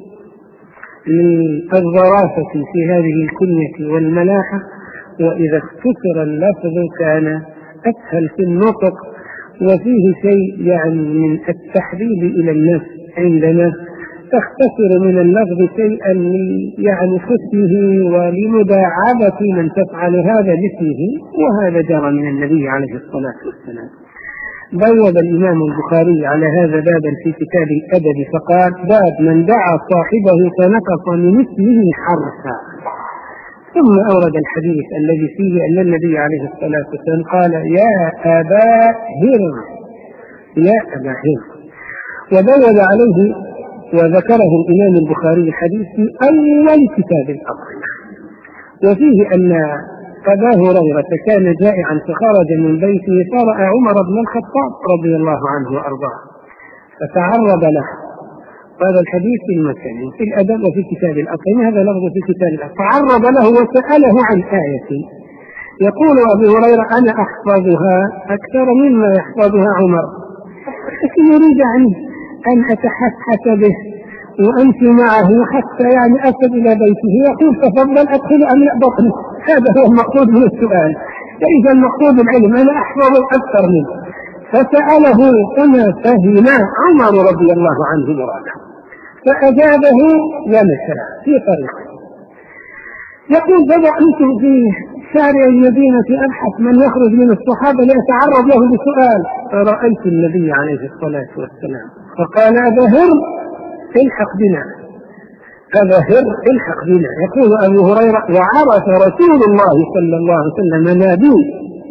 للظرافة في هذه الكنية والملاحة. وإذا اختصر اللفظ كان أسهل في النطق، وفيه شيء يعني من التحبيب إلى النفس عندنا تختصر من اللفظ شيئا يعني حسنه ولمداعبة من تفعل هذا باسمه، وهذا جرى من النبي عليه الصلاة والسلام. بوب الإمام البخاري على هذا بابا في كتاب الأدب فقال: باب من دعا صاحبه فنقص من اسمه حرفا. ثم أورد الحديث الذي فيه أن النبي عليه الصلاة والسلام قال: يا أبا هريرة، يا أبا هريرة. وبوب عليه وذكره الإمام البخاري الحديث في أول كتاب الأضحية، وفيه أن أبا هريرة كان جائعا فخرج من بيته فرأى عمر بن الخطاب رضي الله عنه وأرضاه فتعرض له. هذا الحديث في المكان في الأدب وفي كتاب الأضحية، هذا لفظ في كتاب الأضحية. تعرض له وسأله عن آية، يقول أبو هريرة: أنا أحفظها أكثر مما يحفظها عمر، لكن يريد عنه أن أتحسس به وأمشي معه حتى يعني أصل إلى بيته، يقول: تفضل أدخل أملأ بطني. هذا هو المقصود من السؤال. فإذا المقصود العلم أنا أحفظ أكثر منه. فسأله فما فهم عمر رضي الله عنه مراده، فأجابه ومشى في طريقه. يقول: فضعت في شارع المدينة أبحث من يخرج من الصحابة ليتعرض له بسؤال، فرأيت النبي عليه الصلاة والسلام فقال: أبا هر الحق بنا، أبا هر الحق بنا. يقول أبو هريرة: وعرف رسول الله صلى الله عليه وسلم ناديه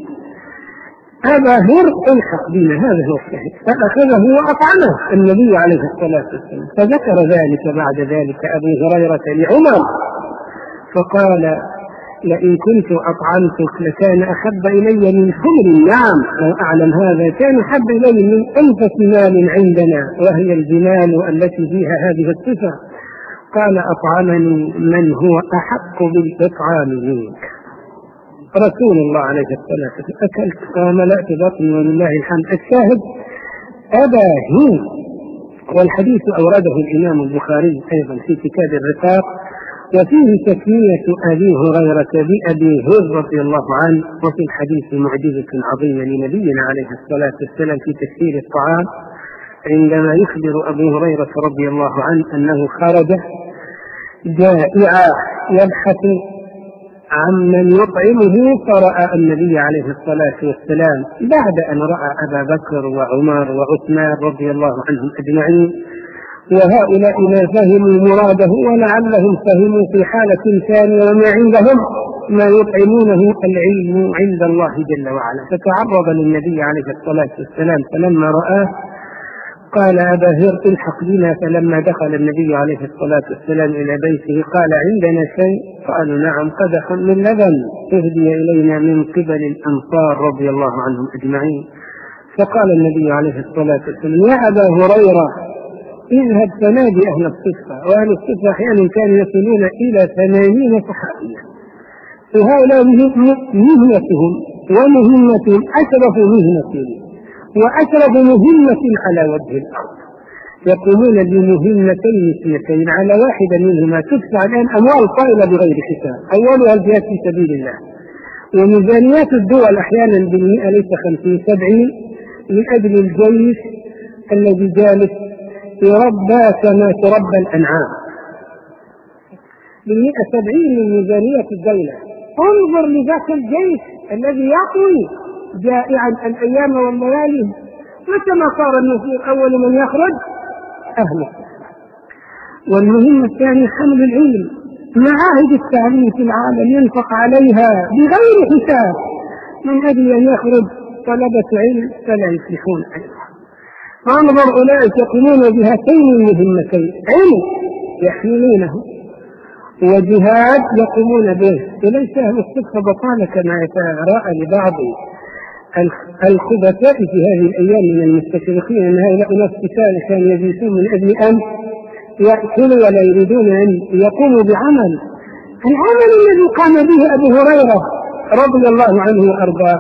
أبا هر الحق بنا، هذا هو الصحيح. فأخذه وأطعمه النبي عليه الصلاة والسلام. فذكر ذلك بعد ذلك أبو هريرة لعمر فقال لئن كنت أطعمتك لكان أحب إلي من حمر النعم، لو أعلم هذا كان أحب إلي من أنفس مال عندنا وهي الجمال التي فيها هذه الصفة. قال أطعمني من هو أحق بالإطعام منك. رسول الله عليه الصلاة والسلام أكلت وملأت بطني ولله الحمد. الشاهد أبا هير، والحديث أورده الإمام البخاري أيضا في كتاب الرقاق، وفيه تسمية أبي هريرة بأبي هر رضي الله عنه. وفي الحديث معجزة عظيمة لنبينا عليه الصلاة والسلام في تكثير الطعام، عندما يخبر أبو هريرة رضي الله عنه أنه خرج جائعا يبحث عمن يطعمه، فرأى النبي عليه الصلاة والسلام بعد أن رأى أبا بكر وعمر وعثمان رضي الله عنهم أجمعين، وهؤلاء ما فهموا مراده ولعلهم فهموا في حالة ثانية وما عندهم ما يطعمونه العلم عند الله جل وعلا. فتعرض للنبي عليه الصلاة والسلام، فلما رآه قال أبا هر الحق بنا. فلما دخل النبي عليه الصلاة والسلام إلى بيته قال عندنا شيء؟ قالوا نعم، قدح من لبن اهدي إلينا من قبل الأنصار رضي الله عنهم أجمعين. فقال النبي عليه الصلاة والسلام يا أبا هريرة اذهب فنادي أهل الصفة، وأهل الصفة أحيانا كانوا يصلون إلى ثمانين صحابيا، وهؤلاء مهنتهم ومهمتهم أشرف مهنة وأشرف مهمة على وجه الأرض، يقومون بمهمتين اثنتين على واحدة منهما تدفع الآن أموال طائلة بغير حساب، أولها الجهاد في سبيل الله، وميزانيات الدول أحيانا بالمئة ليس خمسين سبعين من أجل الجيش الذي جالس يربى كما تربى الأنعام، بالمئة سبعين من ميزانية الدولة. انظر لذاك الجيش الذي يطوي جائعا الأيام والليالي، وكما صار النفور أول من يخرج أهله. والمهمة الثانية حمل العلم، معاهد التعليم في العالم ينفق عليها بغير حساب من أجل أن يخرج طلبة علم فلا يفلحون أيضا. فانظر أولئك يقومون بهاتين المهمتين، علم يحملونه وجهاد يقومون به. وليس أهل الصدق بطالة كما يتراءى لبعض الخبثاء في هذه الأيام من المستشرقين أن هؤلاء ناس كانوا يجلسون من أجل أن يأكلوا ولا يريدون أن يقوموا بعمل. العمل الذي قام به أبو هريرة رضي الله عنه وأرضاه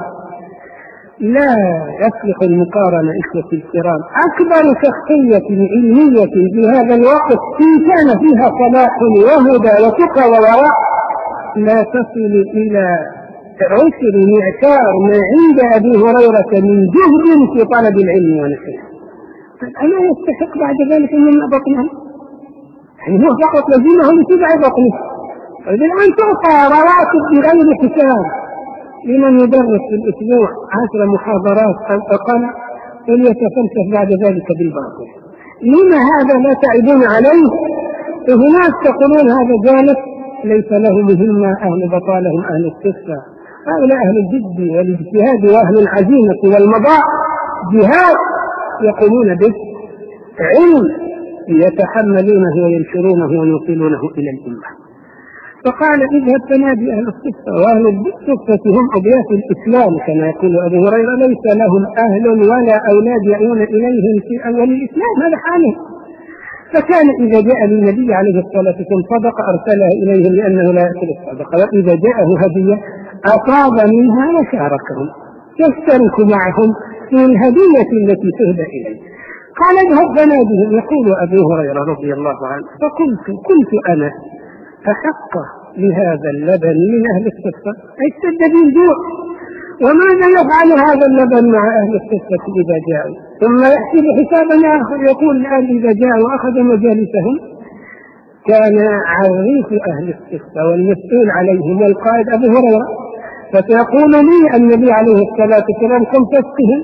لا يصلح المقارنة. إخوتي الكرام، أكبر شخصية علمية في هذا الوقت إن كان فيها صلاح وهدى وثقة ووراء لا تصل إلى عشر معشار ما عند أبي هريرة من جهد في طلب العلم ونحوه. ألا يستحق بعد ذلك أن يملأ بطنه؟ يعني هو فقط لزمه لتبع بطنه. الآن تعطى رواتب بغير حساب لمن يدرس في الأسبوع عشر محاضرات أو أقل وليتفلسف بعد ذلك بالباطل. لما هذا لا تعبون عليه؟ هناك تقولون هذا جانب ليس له مهمة، أهل بطالهم أهل الصفة، هؤلاء أهل الجد والاجتهاد وأهل العزيمة والمضاء، جهاد يقومون به، علم يتحملونه وينشرونه ويوصلونه إلى الأمة. فقال اذهب فنادي أهل الصفة، وأهل الصفة هم أضياف الإسلام كما يقول أبو هريرة، ليس لهم أهل ولا أولاد يأوون إليهم في أول الإسلام، هذا حاله. فكان إذا جاء للنبي عليه الصلاة والسلام صدقة أرسلها إليهم لأنه لا يأكل الصدقة، وإذا جاءه هدية أصاب منها وشاركهم، يشترك معهم في الهدية التي تهدى إليه. قال اذهب فنادهم. يقول أبو هريرة رضي الله عنه فقلت كنت أنا أحق لهذا اللبن من أهل الصفة، اشتد بالجوع، وماذا يفعل هذا اللبن مع أهل الصفة إذا جاءوا؟ ثم يحسب حسابا آخر يقول الآن إذا جاءوا وأخذ مجالسهم. كان عريف أهل الصفة والمسؤول عليهم والقائد أبو هريرة، فسيقول لي النبي عليه الصلاة والسلام قم تسقهم،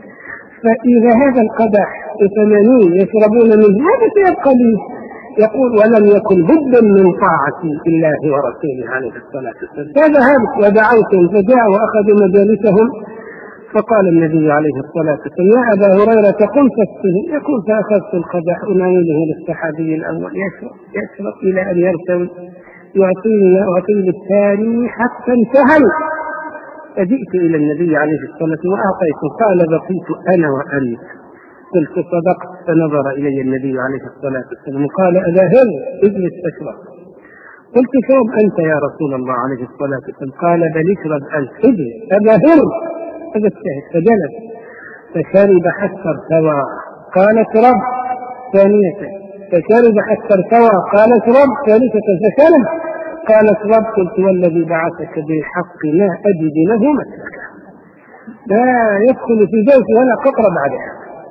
فإذا هذا القدح ثمانين يشربون منه هذا سيبقى لي. يقول ولم يكن بد من طاعة الله ورسوله عليه الصلاة والسلام. فذهبت ودعوتهم فجاءوا وأخذوا مجالسهم، فقال النبي عليه الصلاة والسلام يا أبا هريرة قم تسقهم. يقول فأخذت القدح أناوله للصحابي الأول يشرب يشرب إلى أن يرتوي، يعطيني يعطيني الثاني حتى انتهى. فجئت إلى النبي عليه الصلاة والسلام وأعطيته، قال بقيت أنا وأنت. قلت صدقت. فنظر إلي النبي عليه الصلاة والسلام وقال أبا هر اجلس تشرب. قلت شرب أنت يا رسول الله عليه الصلاة والسلام. قال بل اشرب أنت اجلس أبا هر. فجلس فشرب حتى ارتوى. قال اشرب ثانية. فشرب حتى ارتوى. قال اشرب ثالثة. فشرب. قال اشرب. قلت والذي بعثك بالحق لا أجد له مسلكا، لا يدخل في جوفي ولا قطرة بعدها.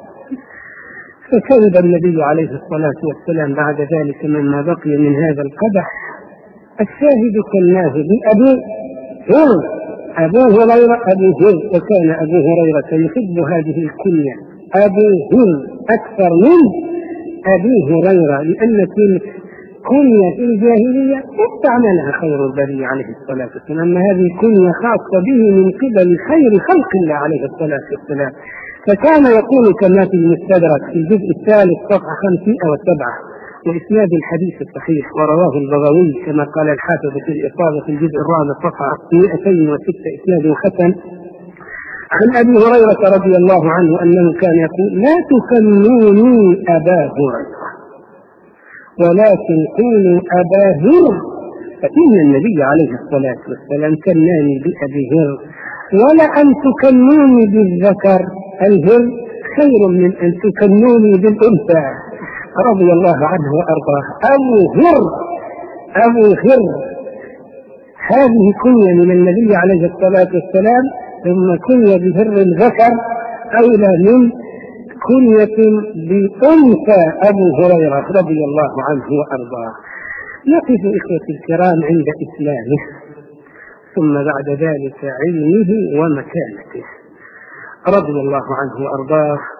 فشرب النبي عليه الصلاة والسلام بعد ذلك مما بقي من هذا القدح. الشاهد كالناه بأبي هر، أبو هريرة أبو هر، وكان أبو هريرة يحب هذه الكنية أبو هر أكثر من أبي هريرة، لأن كلمة كنية في الجاهلية استعملها خير البرية عليه الصلاة والسلام، أما هذه كنية خاصة به من قبل خير خلق الله عليه الصلاة والسلام. فكان يقول كما في المستدرك في الجزء الثالث صفحة خمسمائة وسبعة وإسناد الحديث الصحيح، ورواه البغوي كما قال الحافظ في الإصابة في الجزء الرابع صفحة مئتين وستة إسناد حسن، عن أبي هريرة رضي الله عنه أنه كان يقول لا تسموني أبا هريرة ولكن قولوا أبا هر، فإن النبي عليه الصلاة والسلام كناني بأبي هر، ولا أن تكنوني بالذكر الهر خير من أن تكنوني بالأنثى، رضي الله عنه وأرضاه. أبو هر أبو هر هذه كنية من النبي عليه الصلاة والسلام، ثم كنية بهر الذكر أولى من كنية بأنثى أبو هريرة رضي الله عنه وأرضاه. نقف إخوتي الكرام عند إسلامه، ثم بعد ذلك علمه ومكانته رضي الله عنه وأرضاه.